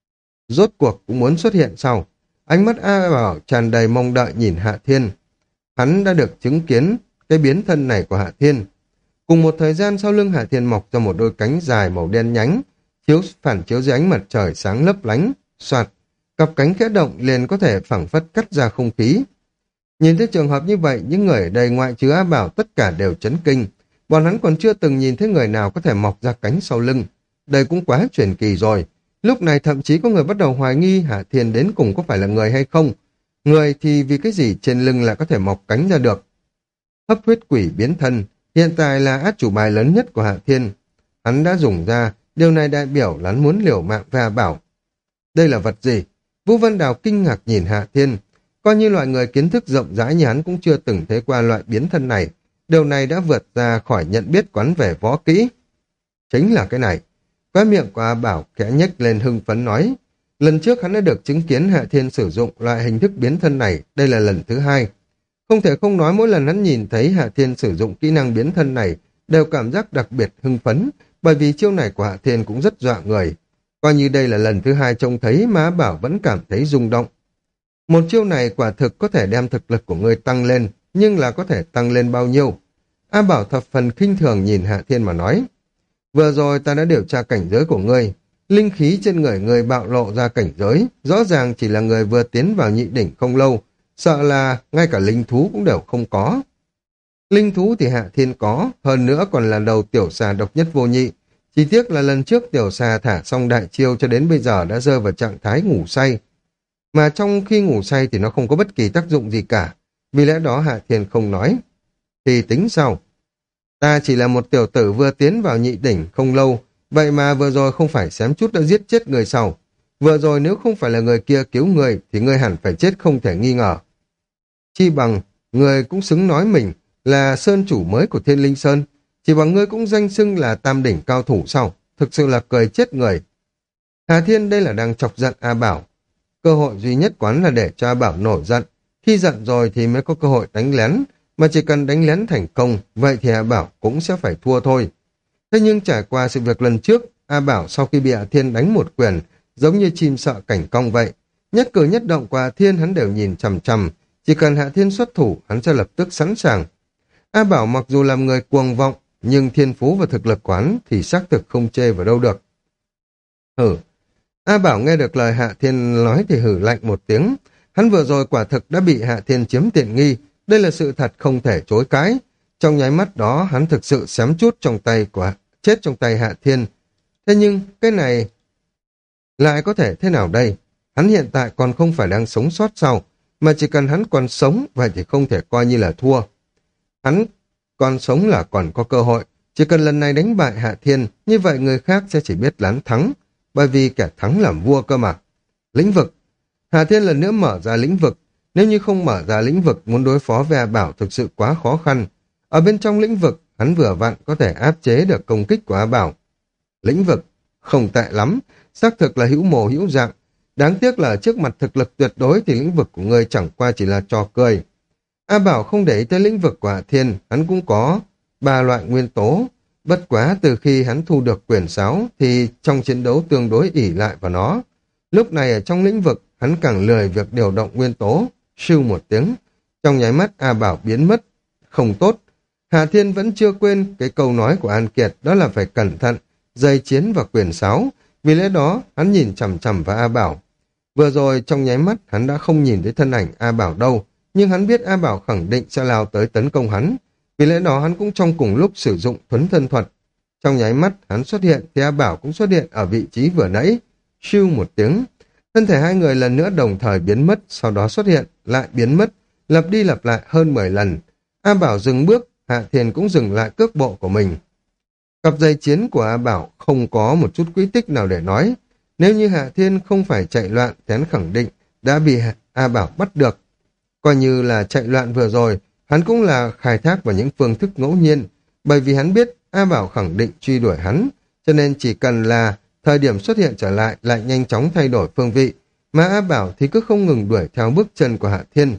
Rốt cuộc cũng muốn xuất hiện sau. Ánh mắt A Bảo tràn đầy mong đợi nhìn Hạ Thiên. Hắn đã được chứng kiến cái biến thân này của Hạ Thiên. Cùng một thời gian sau lưng Hạ Thiên mọc ra một đôi cánh dài màu đen nhánh, chiếu phản chiếu dưới ánh mặt trời sáng lấp lánh, soạt, cặp cánh khẽ động liền có thể phảng phất cắt ra không khí. Nhìn thấy trường hợp như vậy, những người ở đây ngoại trừ A Bảo tất cả đều chấn kinh. Bọn hắn còn chưa từng nhìn thấy người nào có thể mọc ra cánh sau lưng. Đây cũng quá truyền kỳ rồi. Lúc này thậm chí có người bắt đầu hoài nghi Hạ Thiên đến cùng có phải là người hay không. Người thì vì cái gì trên lưng lại có thể mọc cánh ra được. Hấp huyết quỷ biến thân hiện tại là át chủ bài lớn nhất của Hạ Thiên. Hắn đã dùng ra, điều này đại biểu là hắn muốn liều mạng với A Bảo. Đây là vật gì? Vũ Văn Đào kinh ngạc nhìn Hạ Thiên. Coi như loại người kiến thức rộng rãi như hắn cũng chưa từng thấy qua loại biến thân này. Điều này đã vượt ra khỏi nhận biết quán về võ kỹ. Chính là cái này. Khóe miệng của A Bảo khẽ nhếch lên hưng phấn nói. Lần trước hắn đã được chứng kiến Hạ Thiên sử dụng loại hình thức biến thân này. Đây là lần thứ hai. Không thể không nói mỗi lần hắn nhìn thấy Hạ Thiên sử dụng kỹ năng biến thân này đều cảm giác đặc biệt hưng phấn, bởi vì chiêu này của Hạ Thiên cũng rất dọa người. Coi như đây là lần thứ hai trông thấy mà A Bảo vẫn cảm thấy rung động. Một chiêu này quả thực có thể đem thực lực của ngươi tăng lên, nhưng là có thể tăng lên bao nhiêu? A Bảo thập phần khinh thường nhìn Hạ Thiên mà nói. Vừa rồi ta đã điều tra cảnh giới của ngươi. Linh khí trên người ngươi bạo lộ ra cảnh giới, rõ ràng chỉ là người vừa tiến vào nhị đỉnh không lâu, sợ là ngay cả linh thú cũng đều không có. Linh thú thì Hạ Thiên có, hơn nữa còn là đầu tiểu xà độc nhất vô nhị. Chỉ tiếc là lần trước tiểu xà thả xong đại chiêu cho đến bây giờ đã rơi vào trạng thái ngủ say. Mà trong khi ngủ say thì nó không có bất kỳ tác dụng gì cả. Vì lẽ đó Hạ Thiên không nói. thì tính sao? Ta chỉ là một tiểu tử vừa tiến vào nhị đỉnh không lâu, vậy mà vừa rồi không phải xém chút đã giết chết người sau. Vừa rồi nếu không phải là người kia cứu người, thì ngươi hẳn phải chết không thể nghi ngờ. Chi bằng, người cũng xứng nói mình là sơn chủ mới của Thiên Linh Sơn, chỉ bằng ngươi cũng danh xưng là tam đỉnh cao thủ sao? Thực sự là cười chết người. Hà Thiên đây là đang chọc giận A Bảo. Cơ hội duy nhất quán là để cho A Bảo nổi giận. Khi giận rồi thì mới có cơ hội đánh lén, mà chỉ cần đánh lén thành công, vậy thì A Bảo cũng sẽ phải thua thôi. Thế nhưng trải qua sự việc lần trước, A Bảo sau khi bị Hà Thiên đánh một quyền, giống như chim sợ cảnh cong vậy. Nhất cử nhất động của Hà Thiên hắn đều nhìn chằm chằm, chỉ cần Hạ Thiên xuất thủ, hắn sẽ lập tức sẵn sàng. A Bảo mặc dù làm người cuồng vọng, nhưng thiên phú và thực lực quán thì xác thực không chê vào đâu được. Hử. A Bảo nghe được lời Hạ Thiên nói thì hử lạnh một tiếng. Hắn vừa rồi quả thực đã bị Hạ Thiên chiếm tiện nghi, đây là sự thật không thể chối cãi. Trong nháy mắt đó hắn thực sự xém chút trong tay của chết trong tay Hạ Thiên. Thế nhưng cái này lại có thể thế nào đây? Hắn hiện tại còn không phải đang sống sót sao? Mà chỉ cần hắn còn sống, vậy thì không thể coi như là thua. Hắn còn sống là còn có cơ hội. Chỉ cần lần này đánh bại Hạ Thiên, như vậy người khác sẽ chỉ biết lán thắng, bởi vì kẻ thắng làm vua cơ mà. Lĩnh vực. Hạ Thiên lần nữa mở ra lĩnh vực. Nếu như không mở ra lĩnh vực, muốn đối phó với A Bảo thực sự quá khó khăn. Ở bên trong lĩnh vực, hắn vừa vặn có thể áp chế được công kích của A Bảo. Lĩnh vực. Không tệ lắm. Xác thực là hữu mồ hữu dạng. Đáng tiếc là trước mặt thực lực tuyệt đối thì lĩnh vực của ngươi chẳng qua chỉ là trò cười. A Bảo không để ý tới lĩnh vực của Hạ Thiên, hắn cũng có ba loại nguyên tố. Bất quá từ khi hắn thu được quyền sáo thì trong chiến đấu tương đối ỷ lại vào nó. Lúc này ở trong lĩnh vực, hắn càng lười việc điều động nguyên tố. Sưu một tiếng, trong nháy mắt A Bảo biến mất. Không tốt. Hạ Thiên vẫn chưa quên cái câu nói của An Kiệt, đó là phải cẩn thận, dây chiến và quyền sáo. Vì lẽ đó, hắn nhìn chằm chằm vào A Bảo. Vừa rồi trong nháy mắt hắn đã không nhìn thấy thân ảnh A Bảo đâu, nhưng hắn biết A Bảo khẳng định sẽ lao tới tấn công hắn. Vì lẽ đó hắn cũng trong cùng lúc sử dụng thuấn thân thuật. Trong nháy mắt hắn xuất hiện thì A Bảo cũng xuất hiện ở vị trí vừa nãy. Siêu một tiếng, thân thể hai người lần nữa đồng thời biến mất, sau đó xuất hiện, lại biến mất, lặp đi lặp lại hơn mười lần. A Bảo dừng bước, Hạ Thiên cũng dừng lại cước bộ của mình. Cặp dây chiến của A Bảo không có một chút quy tích nào để nói. Nếu như Hạ Thiên không phải chạy loạn thì hắn khẳng định đã bị A Bảo bắt được. Coi như là chạy loạn vừa rồi, hắn cũng là khai thác vào những phương thức ngẫu nhiên, bởi vì hắn biết A Bảo khẳng định truy đuổi hắn, cho nên chỉ cần là thời điểm xuất hiện trở lại lại nhanh chóng thay đổi phương vị, mà A Bảo thì cứ không ngừng đuổi theo bước chân của Hạ Thiên.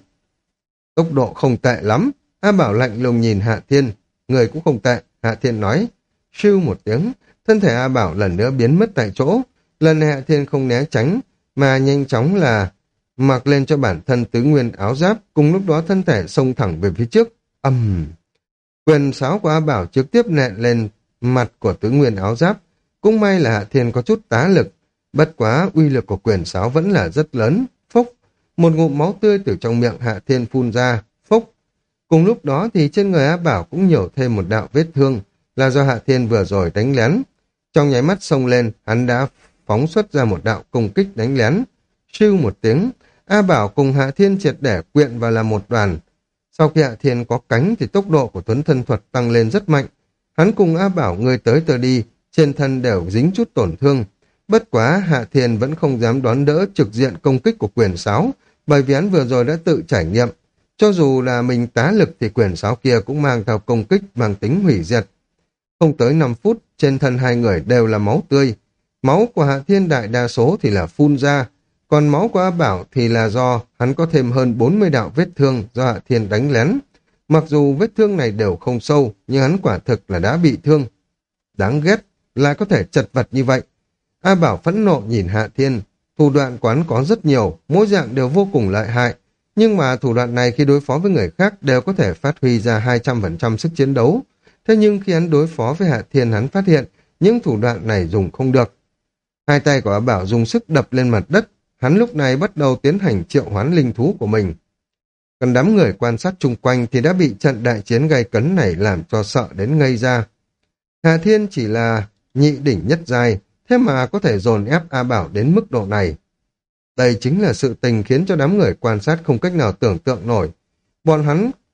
Tốc độ không tệ lắm, A Bảo lạnh lùng nhìn Hạ Thiên, người cũng không tệ, Hạ Thiên nói. Siêu một tiếng, thân thể A Bảo lần nữa biến mất tại chỗ. Lần này Hạ Thiên không né tránh, mà nhanh chóng là mặc lên cho bản thân tứ nguyên áo giáp, cùng lúc đó thân thể xông thẳng về phía trước. Âm! Uhm. Quyền sáo của A Bảo trực tiếp nện lên mặt của tứ nguyên áo giáp. Cũng may là Hạ Thiên có chút tá lực, bất quá uy lực của quyền sáo vẫn là rất lớn. Phốc! Một ngụm máu tươi từ trong miệng Hạ Thiên phun ra. Phốc! Cùng lúc đó thì trên người A Bảo cũng nhiều thêm một đạo vết thương, là do Hạ Thiên vừa rồi đánh lén. Trong nháy mắt xông lên, hắn đã phóng xuất ra một đạo công kích đánh lén. Siêu một tiếng, A Bảo cùng Hạ Thiên triệt để quyện vào làm một đoàn. Sau khi Hạ Thiên có cánh thì tốc độ của tuấn thân thuật tăng lên rất mạnh. Hắn cùng A Bảo người tới tờ đi, trên thân đều dính chút tổn thương. Bất quá Hạ Thiên vẫn không dám đón đỡ trực diện công kích của quyền sáo, bởi vì hắn vừa rồi đã tự trải nghiệm. Cho dù là mình tá lực thì quyền sáo kia cũng mang theo công kích mang tính hủy diệt. Không tới năm phút, trên thân hai người đều là máu tươi. Máu của Hạ Thiên đại đa số thì là phun ra, còn máu của A Bảo thì là do hắn có thêm hơn bốn mươi đạo vết thương do Hạ Thiên đánh lén. Mặc dù vết thương này đều không sâu, nhưng hắn quả thực là đã bị thương. Đáng ghét, lại có thể chật vật như vậy. A Bảo phẫn nộ nhìn Hạ Thiên, thủ đoạn quán có rất nhiều, mỗi dạng đều vô cùng lợi hại. Nhưng mà thủ đoạn này khi đối phó với người khác đều có thể phát huy ra hai trăm phần trăm sức chiến đấu. Thế nhưng khi hắn đối phó với Hạ Thiên, hắn phát hiện những thủ đoạn này dùng không được. Hai tay của A Bảo dùng sức đập lên mặt đất, hắn lúc này bắt đầu tiến hành triệu hoán linh thú của mình. Còn đám người quan sát chung quanh thì đã bị trận đại chiến gay cấn này làm cho sợ đến ngây ra. Hạ Thiên chỉ là nhị đỉnh nhất giai, thế mà có thể dồn ép A Bảo đến mức độ này. Đây chính là sự tình khiến cho đám người quan sát không cách nào tưởng tượng nổi. Bọn hắn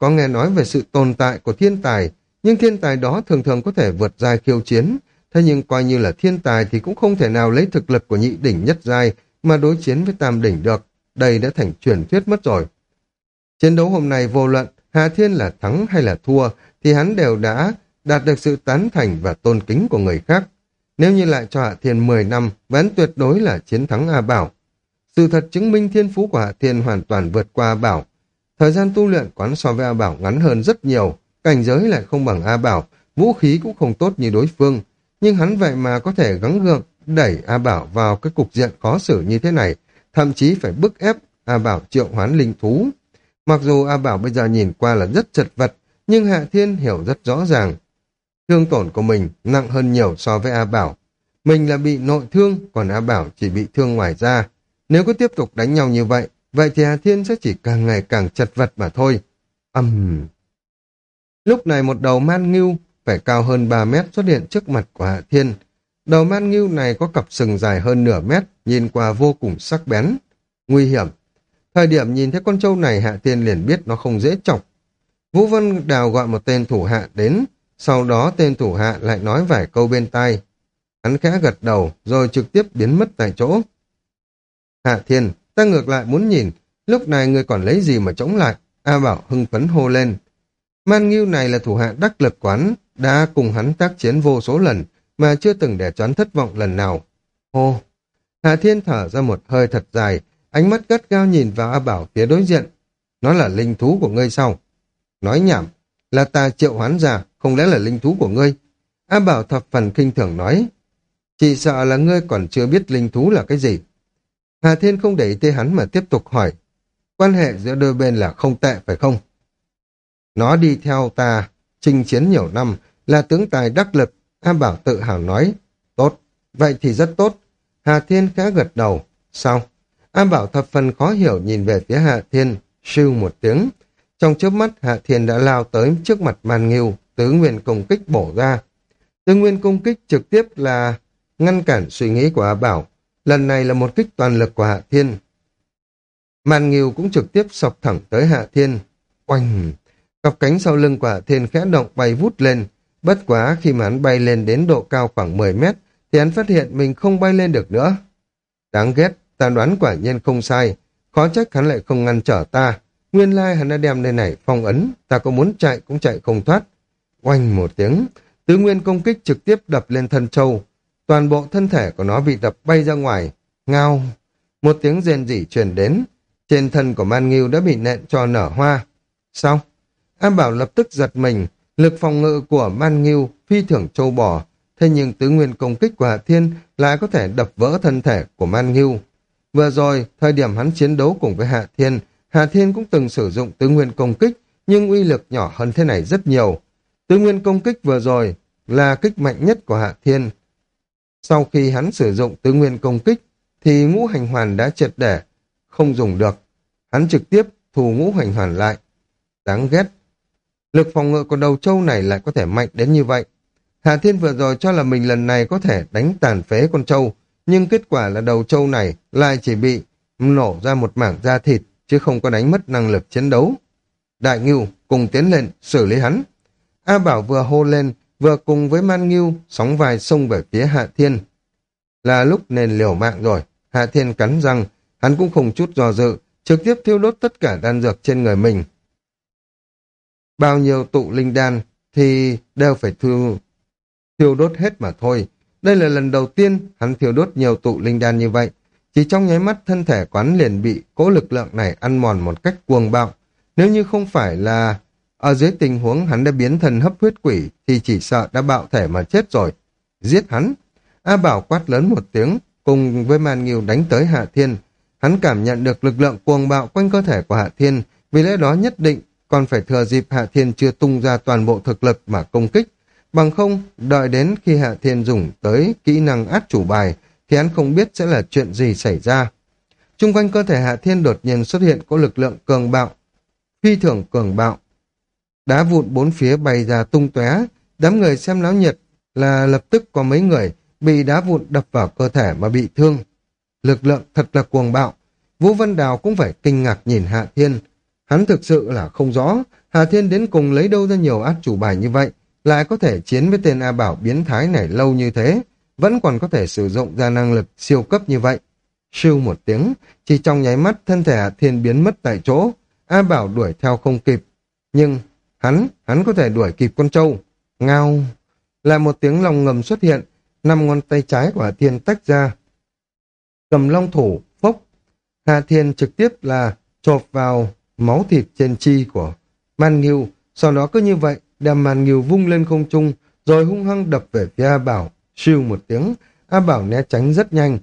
có nghe nói về sự tồn tại của thiên tài, nhưng thiên tài đó thường thường có thể vượt giai khiêu chiến. Thế nhưng coi như là thiên tài thì cũng không thể nào lấy thực lực của nhị đỉnh nhất giai mà đối chiến với tam đỉnh được. Đây đã thành truyền thuyết mất rồi. Chiến đấu hôm nay vô luận Hà Thiên là thắng hay là thua thì hắn đều đã đạt được sự tán thành và tôn kính của người khác. Nếu như lại cho Hạ Thiên mười năm, vẫn tuyệt đối là chiến thắng A Bảo. Sự thật chứng minh thiên phú của Hạ Thiên hoàn toàn vượt qua A Bảo. Thời gian tu luyện quán so với A Bảo ngắn hơn rất nhiều, cảnh giới lại không bằng A Bảo, vũ khí cũng không tốt như đối phương. Nhưng hắn vậy mà có thể gắng gượng đẩy A Bảo vào cái cục diện khó xử như thế này, thậm chí phải bức ép A Bảo triệu hoán linh thú. Mặc dù A Bảo bây giờ nhìn qua là rất chật vật, nhưng Hạ Thiên hiểu rất rõ ràng. Thương tổn của mình nặng hơn nhiều so với A Bảo. Mình là bị nội thương, còn A Bảo chỉ bị thương ngoài da. Nếu cứ tiếp tục đánh nhau như vậy, vậy thì Hạ Thiên sẽ chỉ càng ngày càng chật vật mà thôi. Âm... Uhm. Lúc này một đầu man ngưu phải cao hơn ba mét xuất hiện trước mặt của Hạ Thiên. Đầu man ngưu này có cặp sừng dài hơn nửa mét, nhìn qua vô cùng sắc bén. Nguy hiểm. Thời điểm nhìn thấy con trâu này, Hạ Thiên liền biết nó không dễ chọc. Vũ Vân Đào gọi một tên thủ hạ đến, sau đó tên thủ hạ lại nói vài câu bên tai. Hắn khẽ gật đầu, rồi trực tiếp biến mất tại chỗ. Hạ Thiên, ta ngược lại muốn nhìn, lúc này người còn lấy gì mà chống lại? A Bảo hưng phấn hô lên. Man Ngưu này là thủ hạ đắc lực quán, đã cùng hắn tác chiến vô số lần, mà chưa từng để choán thất vọng lần nào. Hô! Hạ Thiên thở ra một hơi thật dài, ánh mắt gắt gao nhìn vào A Bảo phía đối diện. Nó là linh thú của ngươi sao? Nói nhảm, là ta triệu hoán ra, không lẽ là linh thú của ngươi? A Bảo thập phần khinh thường nói. Chỉ sợ là ngươi còn chưa biết linh thú là cái gì. Hà Thiên không để ý tới hắn mà tiếp tục hỏi. Quan hệ giữa đôi bên là không tệ phải không? Nó đi theo ta, chinh chiến nhiều năm, là tướng tài đắc lực. A Bảo tự hào nói. Tốt, vậy thì rất tốt. Hà Thiên khẽ gật đầu. Sao? A Bảo thập phần khó hiểu nhìn về phía Hạ Thiên, sưu một tiếng. Trong chớp mắt Hạ Thiên đã lao tới trước mặt Man Ngưu, tứ nguyên công kích bổ ra. Tứ nguyên công kích trực tiếp là ngăn cản suy nghĩ của A Bảo. Lần này là một kích toàn lực của Hạ Thiên. Man Ngưu cũng trực tiếp sọc thẳng tới Hạ Thiên. Oanh! Cặp cánh sau lưng của Hạ Thiên khẽ động bay vút lên. Bất quá khi mà hắn bay lên đến độ cao khoảng mười mét, thì hắn phát hiện mình không bay lên được nữa. Đáng ghét, ta đoán quả nhiên không sai. Khó trách hắn lại không ngăn trở ta. Nguyên lai hắn đã đem nơi này phong ấn, ta có muốn chạy cũng chạy không thoát. Oanh một tiếng, tứ nguyên công kích trực tiếp đập lên thân trâu. Toàn bộ thân thể của nó bị đập bay ra ngoài. Ngao! Một tiếng rên rỉ truyền đến. Trên thân của Man Ngưu đã bị nện cho nở hoa. Sao? A Bảo lập tức giật mình. Lực phòng ngự của Man Ngưu phi thường trâu bò. Thế nhưng tứ nguyên công kích của Hạ Thiên lại có thể đập vỡ thân thể của Man Ngưu. Vừa rồi, thời điểm hắn chiến đấu cùng với Hạ Thiên, Hạ Thiên cũng từng sử dụng tứ nguyên công kích, nhưng uy lực nhỏ hơn thế này rất nhiều. Tứ nguyên công kích vừa rồi là kích mạnh nhất của Hạ Thiên. Sau khi hắn sử dụng tứ nguyên công kích, thì ngũ hành hoàn đã triệt để, không dùng được. Hắn trực tiếp thù ngũ hành hoàn lại. Đáng ghét. Lực phòng ngự của đầu trâu này lại có thể mạnh đến như vậy. Hạ Thiên vừa rồi cho là mình lần này có thể đánh tàn phế con trâu, nhưng kết quả là đầu trâu này lại chỉ bị nổ ra một mảng da thịt, chứ không có đánh mất năng lực chiến đấu. Đại Ngưu cùng tiến lên, xử lý hắn. A Bảo vừa hô lên, vừa cùng với Man Ngưu sóng vai xông về phía Hạ Thiên. Là lúc nên liều mạng rồi. Hạ Thiên cắn răng, hắn cũng không chút do dự, trực tiếp thiêu đốt tất cả đan dược trên người mình. Bao nhiêu tụ linh đan thì đều phải thiêu, thiêu đốt hết mà thôi. Đây là lần đầu tiên hắn thiêu đốt nhiều tụ linh đan như vậy. Chỉ trong nháy mắt thân thể quán liền bị cỗ lực lượng này ăn mòn một cách cuồng bạo. Nếu như không phải là ở dưới tình huống hắn đã biến thành hấp huyết quỷ thì chỉ sợ đã bạo thể mà chết rồi. Giết hắn! A Bảo quát lớn một tiếng, cùng với Man Ngưu đánh tới Hạ Thiên. Hắn cảm nhận được lực lượng cuồng bạo quanh cơ thể của Hạ Thiên, vì lẽ đó nhất định còn phải thừa dịp Hạ Thiên chưa tung ra toàn bộ thực lực mà công kích. Bằng không, đợi đến khi Hạ Thiên dùng tới kỹ năng át chủ bài, thì hắn không biết sẽ là chuyện gì xảy ra. Trung quanh cơ thể Hạ Thiên đột nhiên xuất hiện có lực lượng cường bạo, phi thường cường bạo. Đá vụn bốn phía bay ra tung tóe, đám người xem náo nhiệt là lập tức có mấy người bị đá vụn đập vào cơ thể mà bị thương. Lực lượng thật là cuồng bạo. Vũ Vân Đào cũng phải kinh ngạc nhìn Hạ Thiên. Hắn thực sự là không rõ, Hà Thiên đến cùng lấy đâu ra nhiều át chủ bài như vậy, lại có thể chiến với tên A Bảo biến thái này lâu như thế, vẫn còn có thể sử dụng ra năng lực siêu cấp như vậy. Sưu một tiếng, chỉ trong nháy mắt thân thể Hà Thiên biến mất tại chỗ, A Bảo đuổi theo không kịp. Nhưng hắn, hắn có thể đuổi kịp con trâu. Ngao, là một tiếng lòng ngầm xuất hiện, năm ngón tay trái của Hà Thiên tách ra. Cầm long thủ, phốc. Hà Thiên trực tiếp là chộp vào máu thịt trên chi của Man Nghiêu, sau đó cứ như vậy đem Man Nghiêu vung lên không trung, rồi hung hăng đập về phía A Bảo. Siêu một tiếng, A Bảo né tránh rất nhanh.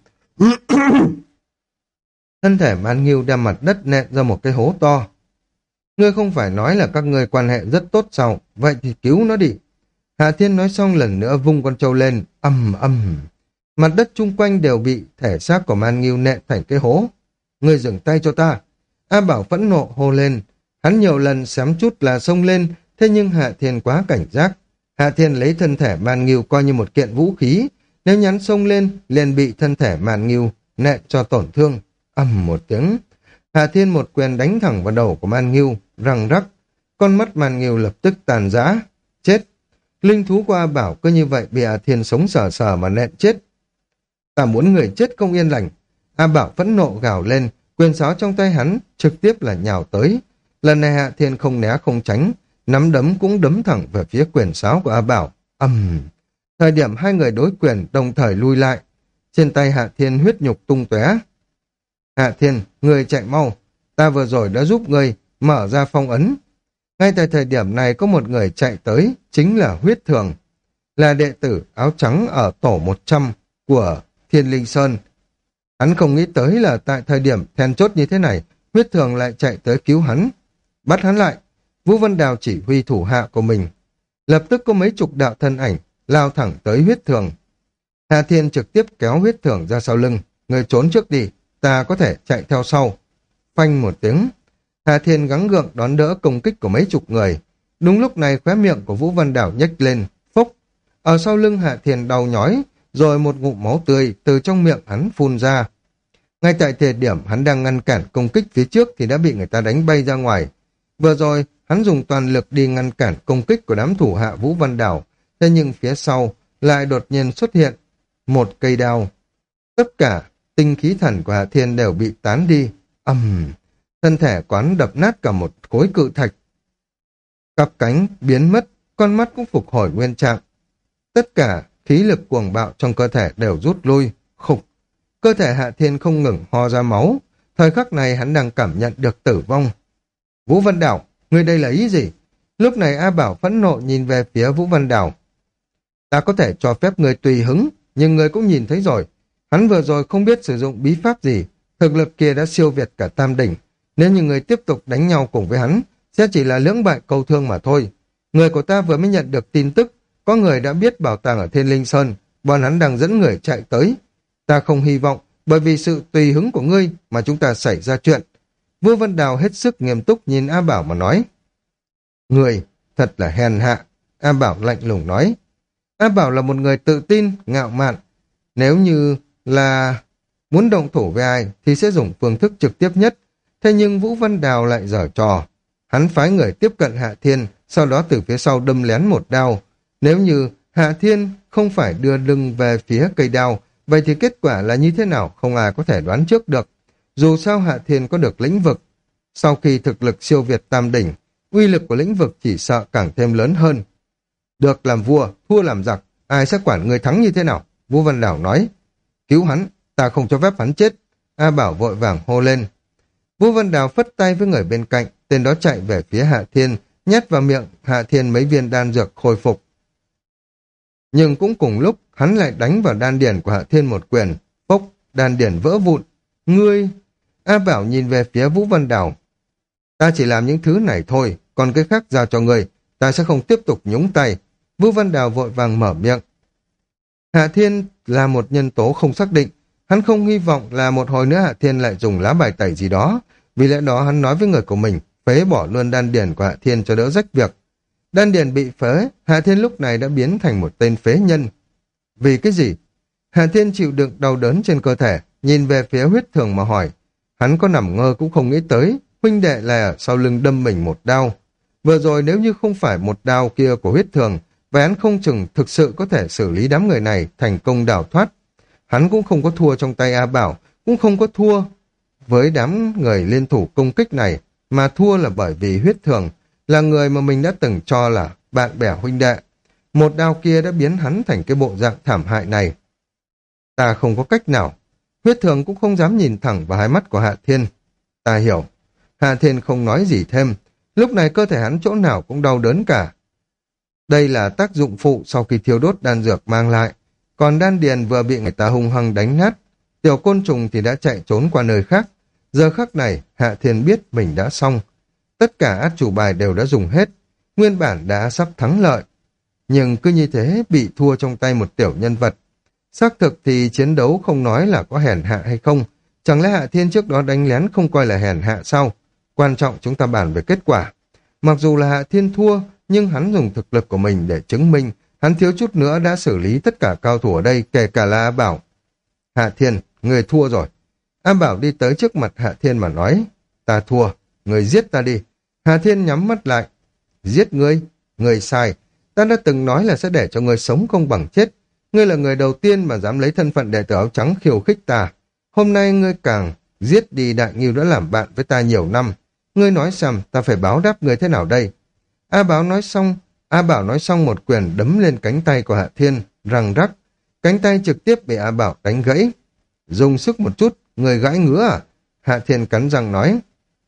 Thân thể Man Nghiêu đem mặt đất nện ra một cái hố to. Ngươi không phải nói là các ngươi quan hệ rất tốt sao, vậy thì cứu nó đi. Hà Thiên nói xong lần nữa vung con trâu lên, ầm ầm. Mặt đất chung quanh đều bị thể xác của Man Nghiêu nện thành cái hố. Ngươi dừng tay cho ta. A Bảo phẫn nộ hô lên. Hắn nhiều lần xém chút là xông lên, thế nhưng Hạ Thiên quá cảnh giác. Hạ Thiên lấy thân thể Man Nghiêu coi như một kiện vũ khí, nếu nhắn xông lên liền bị thân thể Man Nghiêu nện cho tổn thương. Ầm một tiếng, Hạ Thiên một quyền đánh thẳng vào đầu của Man Nghiêu, răng rắc, con mắt Man Nghiêu lập tức tàn rã, chết. Linh thú của A Bảo cứ như vậy bị Hạ Thiên sống sờ sờ mà nện chết. Ta muốn người chết không yên lành. A Bảo phẫn nộ gào lên, quyền sáo trong tay hắn trực tiếp là nhào tới. Lần này Hạ Thiên không né không tránh, nắm đấm cũng đấm thẳng về phía quyền sáo của A Bảo. Ầm. Thời điểm hai người đối quyền đồng thời lui lại, trên tay Hạ Thiên huyết nhục tung tóe. Hạ Thiên, người chạy mau, ta vừa rồi đã giúp người mở ra phong ấn. Ngay tại thời điểm này có một người chạy tới, chính là Huyết Thường, là đệ tử áo trắng ở tổ một trăm của Thiên Linh Sơn. Hắn không nghĩ tới là tại thời điểm then chốt như thế này, Huyết Thường lại chạy tới cứu hắn. Bắt hắn lại, Vũ Văn Đào chỉ huy thủ hạ của mình. Lập tức có mấy chục đạo thân ảnh lao thẳng tới Huyết Thường. Hạ Thiên trực tiếp kéo Huyết Thường ra sau lưng. Người trốn trước đi, ta có thể chạy theo sau. Phanh một tiếng, Hạ Thiên gắng gượng đón đỡ công kích của mấy chục người. Đúng lúc này khóe miệng của Vũ Văn Đào nhếch lên, phốc. Ở sau lưng Hạ Thiên đau nhói, rồi một ngụm máu tươi từ trong miệng hắn phun ra. Ngay tại thời điểm hắn đang ngăn cản công kích phía trước thì đã bị người ta đánh bay ra ngoài. Vừa rồi, hắn dùng toàn lực đi ngăn cản công kích của đám thủ hạ Vũ Văn Đào, thế nhưng phía sau lại đột nhiên xuất hiện một cây đao. Tất cả tinh khí thần của Hạ Thiên đều bị tán đi. Ầm, um, thân thể quán đập nát cả một khối cự thạch. Cặp cánh biến mất, con mắt cũng phục hồi nguyên trạng. Tất cả khí lực cuồng bạo trong cơ thể đều rút lui, khục. Cơ thể Hạ Thiên không ngừng ho ra máu. Thời khắc này hắn đang cảm nhận được tử vong. Vũ Văn Đào, ngươi đây là ý gì? Lúc này A Bảo phẫn nộ nhìn về phía Vũ Văn Đào. Ta có thể cho phép ngươi tùy hứng, nhưng ngươi cũng nhìn thấy rồi. Hắn vừa rồi không biết sử dụng bí pháp gì, thực lực kia đã siêu việt cả tam đỉnh. Nếu như người tiếp tục đánh nhau cùng với hắn, sẽ chỉ là lưỡng bại câu thương mà thôi. Người của ta vừa mới nhận được tin tức, có người đã biết bảo tàng ở Thiên Linh Sơn, bọn hắn đang dẫn người chạy tới. Ta không hy vọng, bởi vì sự tùy hứng của ngươi mà chúng ta xảy ra chuyện. Vua Văn Đào hết sức nghiêm túc nhìn A Bảo mà nói. Người, thật là hèn hạ, A Bảo lạnh lùng nói. A Bảo là một người tự tin, ngạo mạn. Nếu như là muốn động thủ với ai thì sẽ dùng phương thức trực tiếp nhất. Thế nhưng Vũ Văn Đào lại giở trò. Hắn phái người tiếp cận Hạ Thiên, sau đó từ phía sau đâm lén một đao. Nếu như Hạ Thiên không phải đưa lưng về phía cây đao, vậy thì kết quả là như thế nào không ai có thể đoán trước được. Dù sao Hạ Thiên có được lĩnh vực. Sau khi thực lực siêu việt tam đỉnh, uy lực của lĩnh vực chỉ sợ càng thêm lớn hơn. Được làm vua, thua làm giặc, ai sẽ quản người thắng như thế nào? Vũ Văn Đào nói. Cứu hắn, ta không cho phép hắn chết. A Bảo vội vàng hô lên. Vũ Văn Đào phất tay với người bên cạnh, tên đó chạy về phía Hạ Thiên, nhét vào miệng Hạ Thiên mấy viên đan dược khôi phục. Nhưng cũng cùng lúc, hắn lại đánh vào đan điển của Hạ Thiên một quyền, phốc, đan điển vỡ vụn. Ngươi... A Bảo nhìn về phía Vũ Văn Đào. Ta chỉ làm những thứ này thôi, còn cái khác giao cho ngươi, ta sẽ không tiếp tục nhúng tay. Vũ Văn Đào vội vàng mở miệng. Hạ Thiên là một nhân tố không xác định, hắn không hy vọng là một hồi nữa Hạ Thiên lại dùng lá bài tẩy gì đó, vì lẽ đó hắn nói với người của mình, phế bỏ luôn đan điển của Hạ Thiên cho đỡ rách việc. Đan điển bị phế, Hạ Thiên lúc này đã biến thành một tên phế nhân. Vì cái gì? Hạ Thiên chịu đựng đau đớn trên cơ thể, nhìn về phía Huyết Thường mà hỏi. Hắn có nằm ngơ cũng không nghĩ tới, huynh đệ lại ở sau lưng đâm mình một đao. Vừa rồi nếu như không phải một đao kia của huyết thường, vậy hắn không chừng thực sự có thể xử lý đám người này thành công đào thoát. Hắn cũng không có thua trong tay A Bảo, cũng không có thua với đám người liên thủ công kích này, mà thua là bởi vì huyết thường là người mà mình đã từng cho là bạn bè huynh đệ. Một đao kia đã biến hắn thành cái bộ dạng thảm hại này. Ta không có cách nào. Huyết thường cũng không dám nhìn thẳng vào hai mắt của Hạ Thiên. Ta hiểu. Hạ Thiên không nói gì thêm. Lúc này cơ thể hắn chỗ nào cũng đau đớn cả. Đây là tác dụng phụ sau khi thiêu đốt đan dược mang lại. Còn đan điền vừa bị người ta hung hăng đánh nát. Tiểu côn trùng thì đã chạy trốn qua nơi khác. Giờ khắc này, Hạ Thiên biết mình đã xong. Tất cả át chủ bài đều đã dùng hết. Nguyên bản đã sắp thắng lợi. Nhưng cứ như thế bị thua trong tay một tiểu nhân vật. Xác thực thì chiến đấu không nói là có hèn hạ hay không. Chẳng lẽ Hạ Thiên trước đó đánh lén không coi là hèn hạ sao? Quan trọng chúng ta bàn về kết quả. Mặc dù là Hạ Thiên thua, nhưng hắn dùng thực lực của mình để chứng minh. Hắn thiếu chút nữa đã xử lý tất cả cao thủ ở đây, kể cả là A Bảo. Hạ Thiên, người thua rồi. A Bảo đi tới trước mặt Hạ Thiên mà nói. Ta thua, người giết ta đi. Hạ Thiên nhắm mắt lại. Giết ngươi, người sai. Ta đã từng nói là sẽ để cho ngươi sống không bằng chết. Ngươi là người đầu tiên mà dám lấy thân phận đệ tử áo trắng khiêu khích ta. Hôm nay ngươi càng giết đi Đại Ngưu đã làm bạn với ta nhiều năm. Ngươi nói xem ta phải báo đáp ngươi thế nào đây? A Bảo nói xong, A Bảo nói xong một quyền đấm lên cánh tay của Hạ Thiên, răng rắc. Cánh tay trực tiếp bị A Bảo đánh gãy. Dùng sức một chút, người gãi ngứa à? Hạ Thiên cắn răng nói.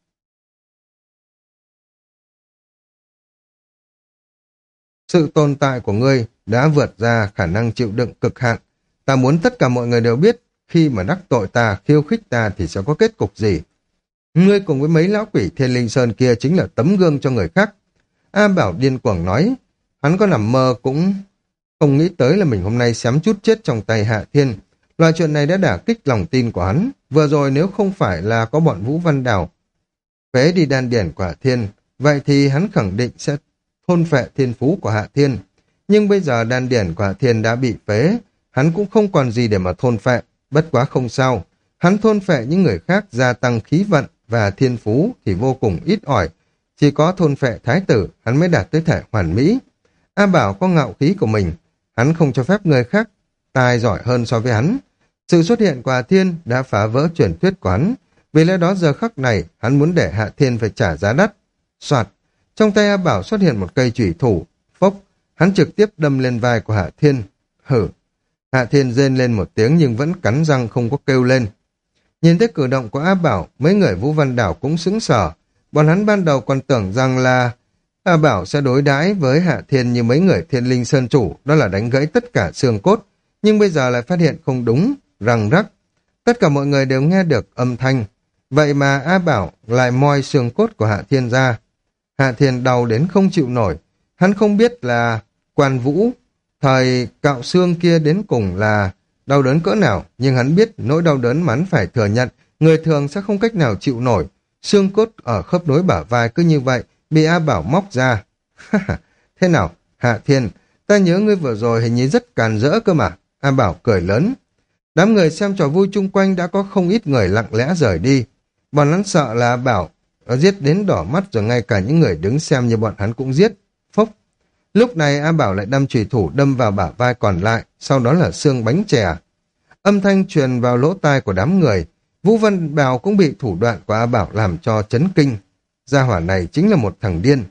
Sự tồn tại của ngươi đã vượt ra khả năng chịu đựng cực hạn. Ta muốn tất cả mọi người đều biết, khi mà đắc tội ta, khiêu khích ta thì sẽ có kết cục gì. Ngươi cùng với mấy lão quỷ Thiên Linh Sơn kia chính là tấm gương cho người khác. A Bảo điên cuồng nói, hắn có nằm mơ cũng không nghĩ tới là mình hôm nay xém chút chết trong tay Hạ Thiên. Loại chuyện này đã đả kích lòng tin của hắn. Vừa rồi nếu không phải là có bọn Vũ Văn Đào phế đi đan điển của Hạ Thiên, vậy thì hắn khẳng định sẽ thôn phệ thiên phú của Hạ Thiên. Nhưng bây giờ đan điển của Hạ Thiên đã bị phế, hắn cũng không còn gì để mà thôn phệ, bất quá không sao. Hắn thôn phệ những người khác gia tăng khí vận và thiên phú thì vô cùng ít ỏi. Chỉ có thôn phệ thái tử, hắn mới đạt tới thể hoàn mỹ. A Bảo có ngạo khí của mình, hắn không cho phép người khác tài giỏi hơn so với hắn. Sự xuất hiện của Hạ Thiên đã phá vỡ truyền thuyết của hắn. Vì lẽ đó giờ khắc này, hắn muốn để Hạ Thiên phải trả giá đắt. Soạt, trong tay A Bảo xuất hiện một cây chủy thủ, phốc, hắn trực tiếp đâm lên vai của Hạ Thiên. Hử! Hạ Thiên rên lên một tiếng nhưng vẫn cắn răng không có kêu lên. Nhìn thấy cử động của A Bảo, mấy người Vũ Văn Đảo cũng sững sờ. Bọn hắn ban đầu còn tưởng rằng là A Bảo sẽ đối đãi với Hạ Thiên như mấy người Thiên Linh Sơn chủ, đó là đánh gãy tất cả xương cốt. Nhưng bây giờ lại phát hiện không đúng, răng rắc. Tất cả mọi người đều nghe được âm thanh. Vậy mà A Bảo lại moi xương cốt của Hạ Thiên ra. Hạ Thiên đau đến không chịu nổi. Hắn không biết là Quan Vũ, thời cạo xương kia đến cùng là đau đớn cỡ nào, nhưng hắn biết nỗi đau đớn mà hắn phải thừa nhận, người thường sẽ không cách nào chịu nổi. Xương cốt ở khớp nối bả vai cứ như vậy, bị A Bảo móc ra. Thế nào, Hạ Thiên, ta nhớ ngươi vừa rồi hình như rất càn rỡ cơ mà. A Bảo cười lớn. Đám người xem trò vui chung quanh đã có không ít người lặng lẽ rời đi. Bọn hắn sợ là A Bảo giết đến đỏ mắt, rồi ngay cả những người đứng xem như bọn hắn cũng giết. Phốc. Lúc này A Bảo lại đâm chùy thủ đâm vào bả vai còn lại, sau đó là xương bánh chè. Âm thanh truyền vào lỗ tai của đám người. Vũ Văn Đào cũng bị thủ đoạn của A Bảo làm cho chấn kinh. Gia hỏa này chính là một thằng điên.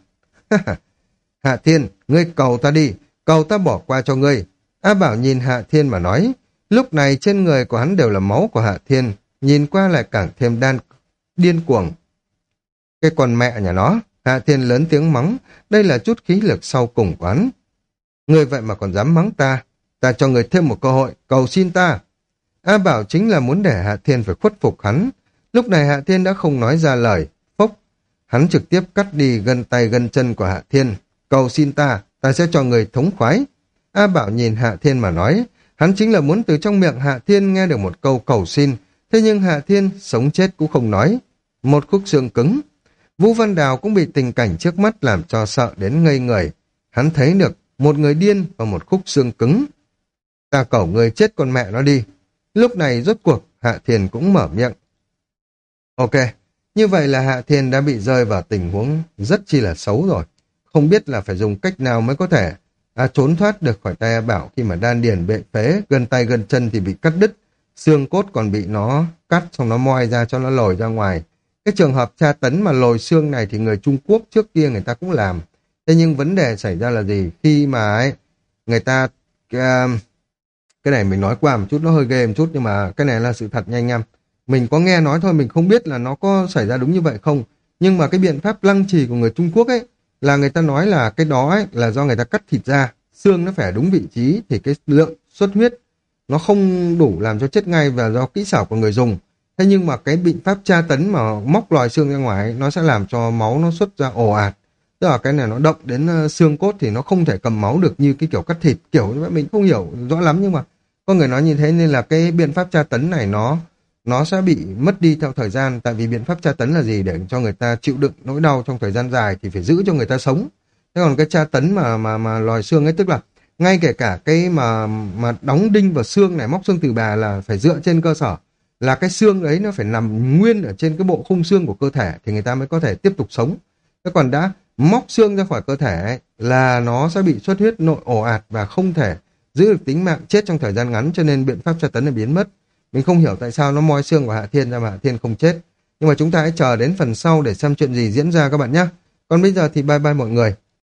Hạ Thiên, ngươi cầu ta đi, cầu ta bỏ qua cho ngươi. A Bảo nhìn Hạ Thiên mà nói. Lúc này trên người của hắn đều là máu của Hạ Thiên, nhìn qua lại càng thêm đan điên cuồng. Cái con mẹ nhà nó, Hạ Thiên lớn tiếng mắng, đây là chút khí lực sau cùng của hắn. Ngươi vậy mà còn dám mắng ta, ta cho ngươi thêm một cơ hội, cầu xin ta. A Bảo chính là muốn để Hạ Thiên phải khuất phục hắn. Lúc này Hạ Thiên đã không nói ra lời, phốc. Hắn trực tiếp cắt đi gân tay gân chân của Hạ Thiên. Cầu xin ta, ta sẽ cho người thống khoái. A Bảo nhìn Hạ Thiên mà nói, hắn chính là muốn từ trong miệng Hạ Thiên nghe được một câu cầu xin. Thế nhưng Hạ Thiên sống chết cũng không nói. Một khúc xương cứng. Vũ Văn Đào cũng bị tình cảnh trước mắt làm cho sợ đến ngây người. Hắn thấy được một người điên và một khúc xương cứng. Ta cầu người chết con mẹ nó đi. Lúc này rốt cuộc Hạ Thiên cũng mở miệng. Ok, Như vậy là Hạ Thiên đã bị rơi vào tình huống rất chi là xấu rồi. Không biết là phải dùng cách nào mới có thể à, trốn thoát được khỏi tay A Bảo khi mà đan điền bệ phế, gân tay gân chân thì bị cắt đứt, xương cốt còn bị nó cắt xong nó moi ra cho nó lồi ra ngoài. Cái trường hợp tra tấn mà lồi xương này thì người Trung Quốc trước kia người ta cũng làm. Thế nhưng vấn đề xảy ra là gì? Khi mà ấy, người ta... Cái, cái này mình nói qua một chút nó hơi ghê một chút, nhưng mà cái này là sự thật nha anh em. Mình có nghe nói thôi, mình không biết là nó có xảy ra đúng như vậy không. Nhưng mà cái biện pháp lăng trì của người Trung Quốc ấy, là người ta nói là cái đó ấy, là do người ta cắt thịt ra, xương nó phải đúng vị trí thì cái lượng xuất huyết nó không đủ làm cho chết ngay, và do kỹ xảo của người dùng. Thế nhưng mà cái biện pháp tra tấn mà móc lòi xương ra ngoài ấy, nó sẽ làm cho máu nó xuất ra ồ ạt. Tức là cái này nó động đến uh, xương cốt thì nó không thể cầm máu được như cái kiểu cắt thịt, kiểu như vậy mình không hiểu rõ lắm, nhưng mà có người nói như thế, nên là cái biện pháp tra tấn này nó nó sẽ bị mất đi theo thời gian. Tại vì biện pháp tra tấn là gì? Để cho người ta chịu đựng nỗi đau trong thời gian dài thì phải giữ cho người ta sống. Thế còn cái tra tấn mà mà mà lòi xương ấy, tức là ngay kể cả cái mà mà đóng đinh vào xương này, móc xương từ bà là phải dựa trên cơ sở là cái xương ấy nó phải nằm nguyên ở trên cái bộ khung xương của cơ thể thì người ta mới có thể tiếp tục sống. Thế còn đã móc xương ra khỏi cơ thể ấy, là nó sẽ bị xuất huyết nội ồ ạt và không thể giữ được tính mạng, chết trong thời gian ngắn, cho nên biện pháp tra tấn này biến mất. Mình không hiểu tại sao nó moi xương của Hạ Thiên ra mà Hạ Thiên không chết. Nhưng mà chúng ta hãy chờ đến phần sau để xem chuyện gì diễn ra các bạn nhé. Còn bây giờ thì bye bye mọi người.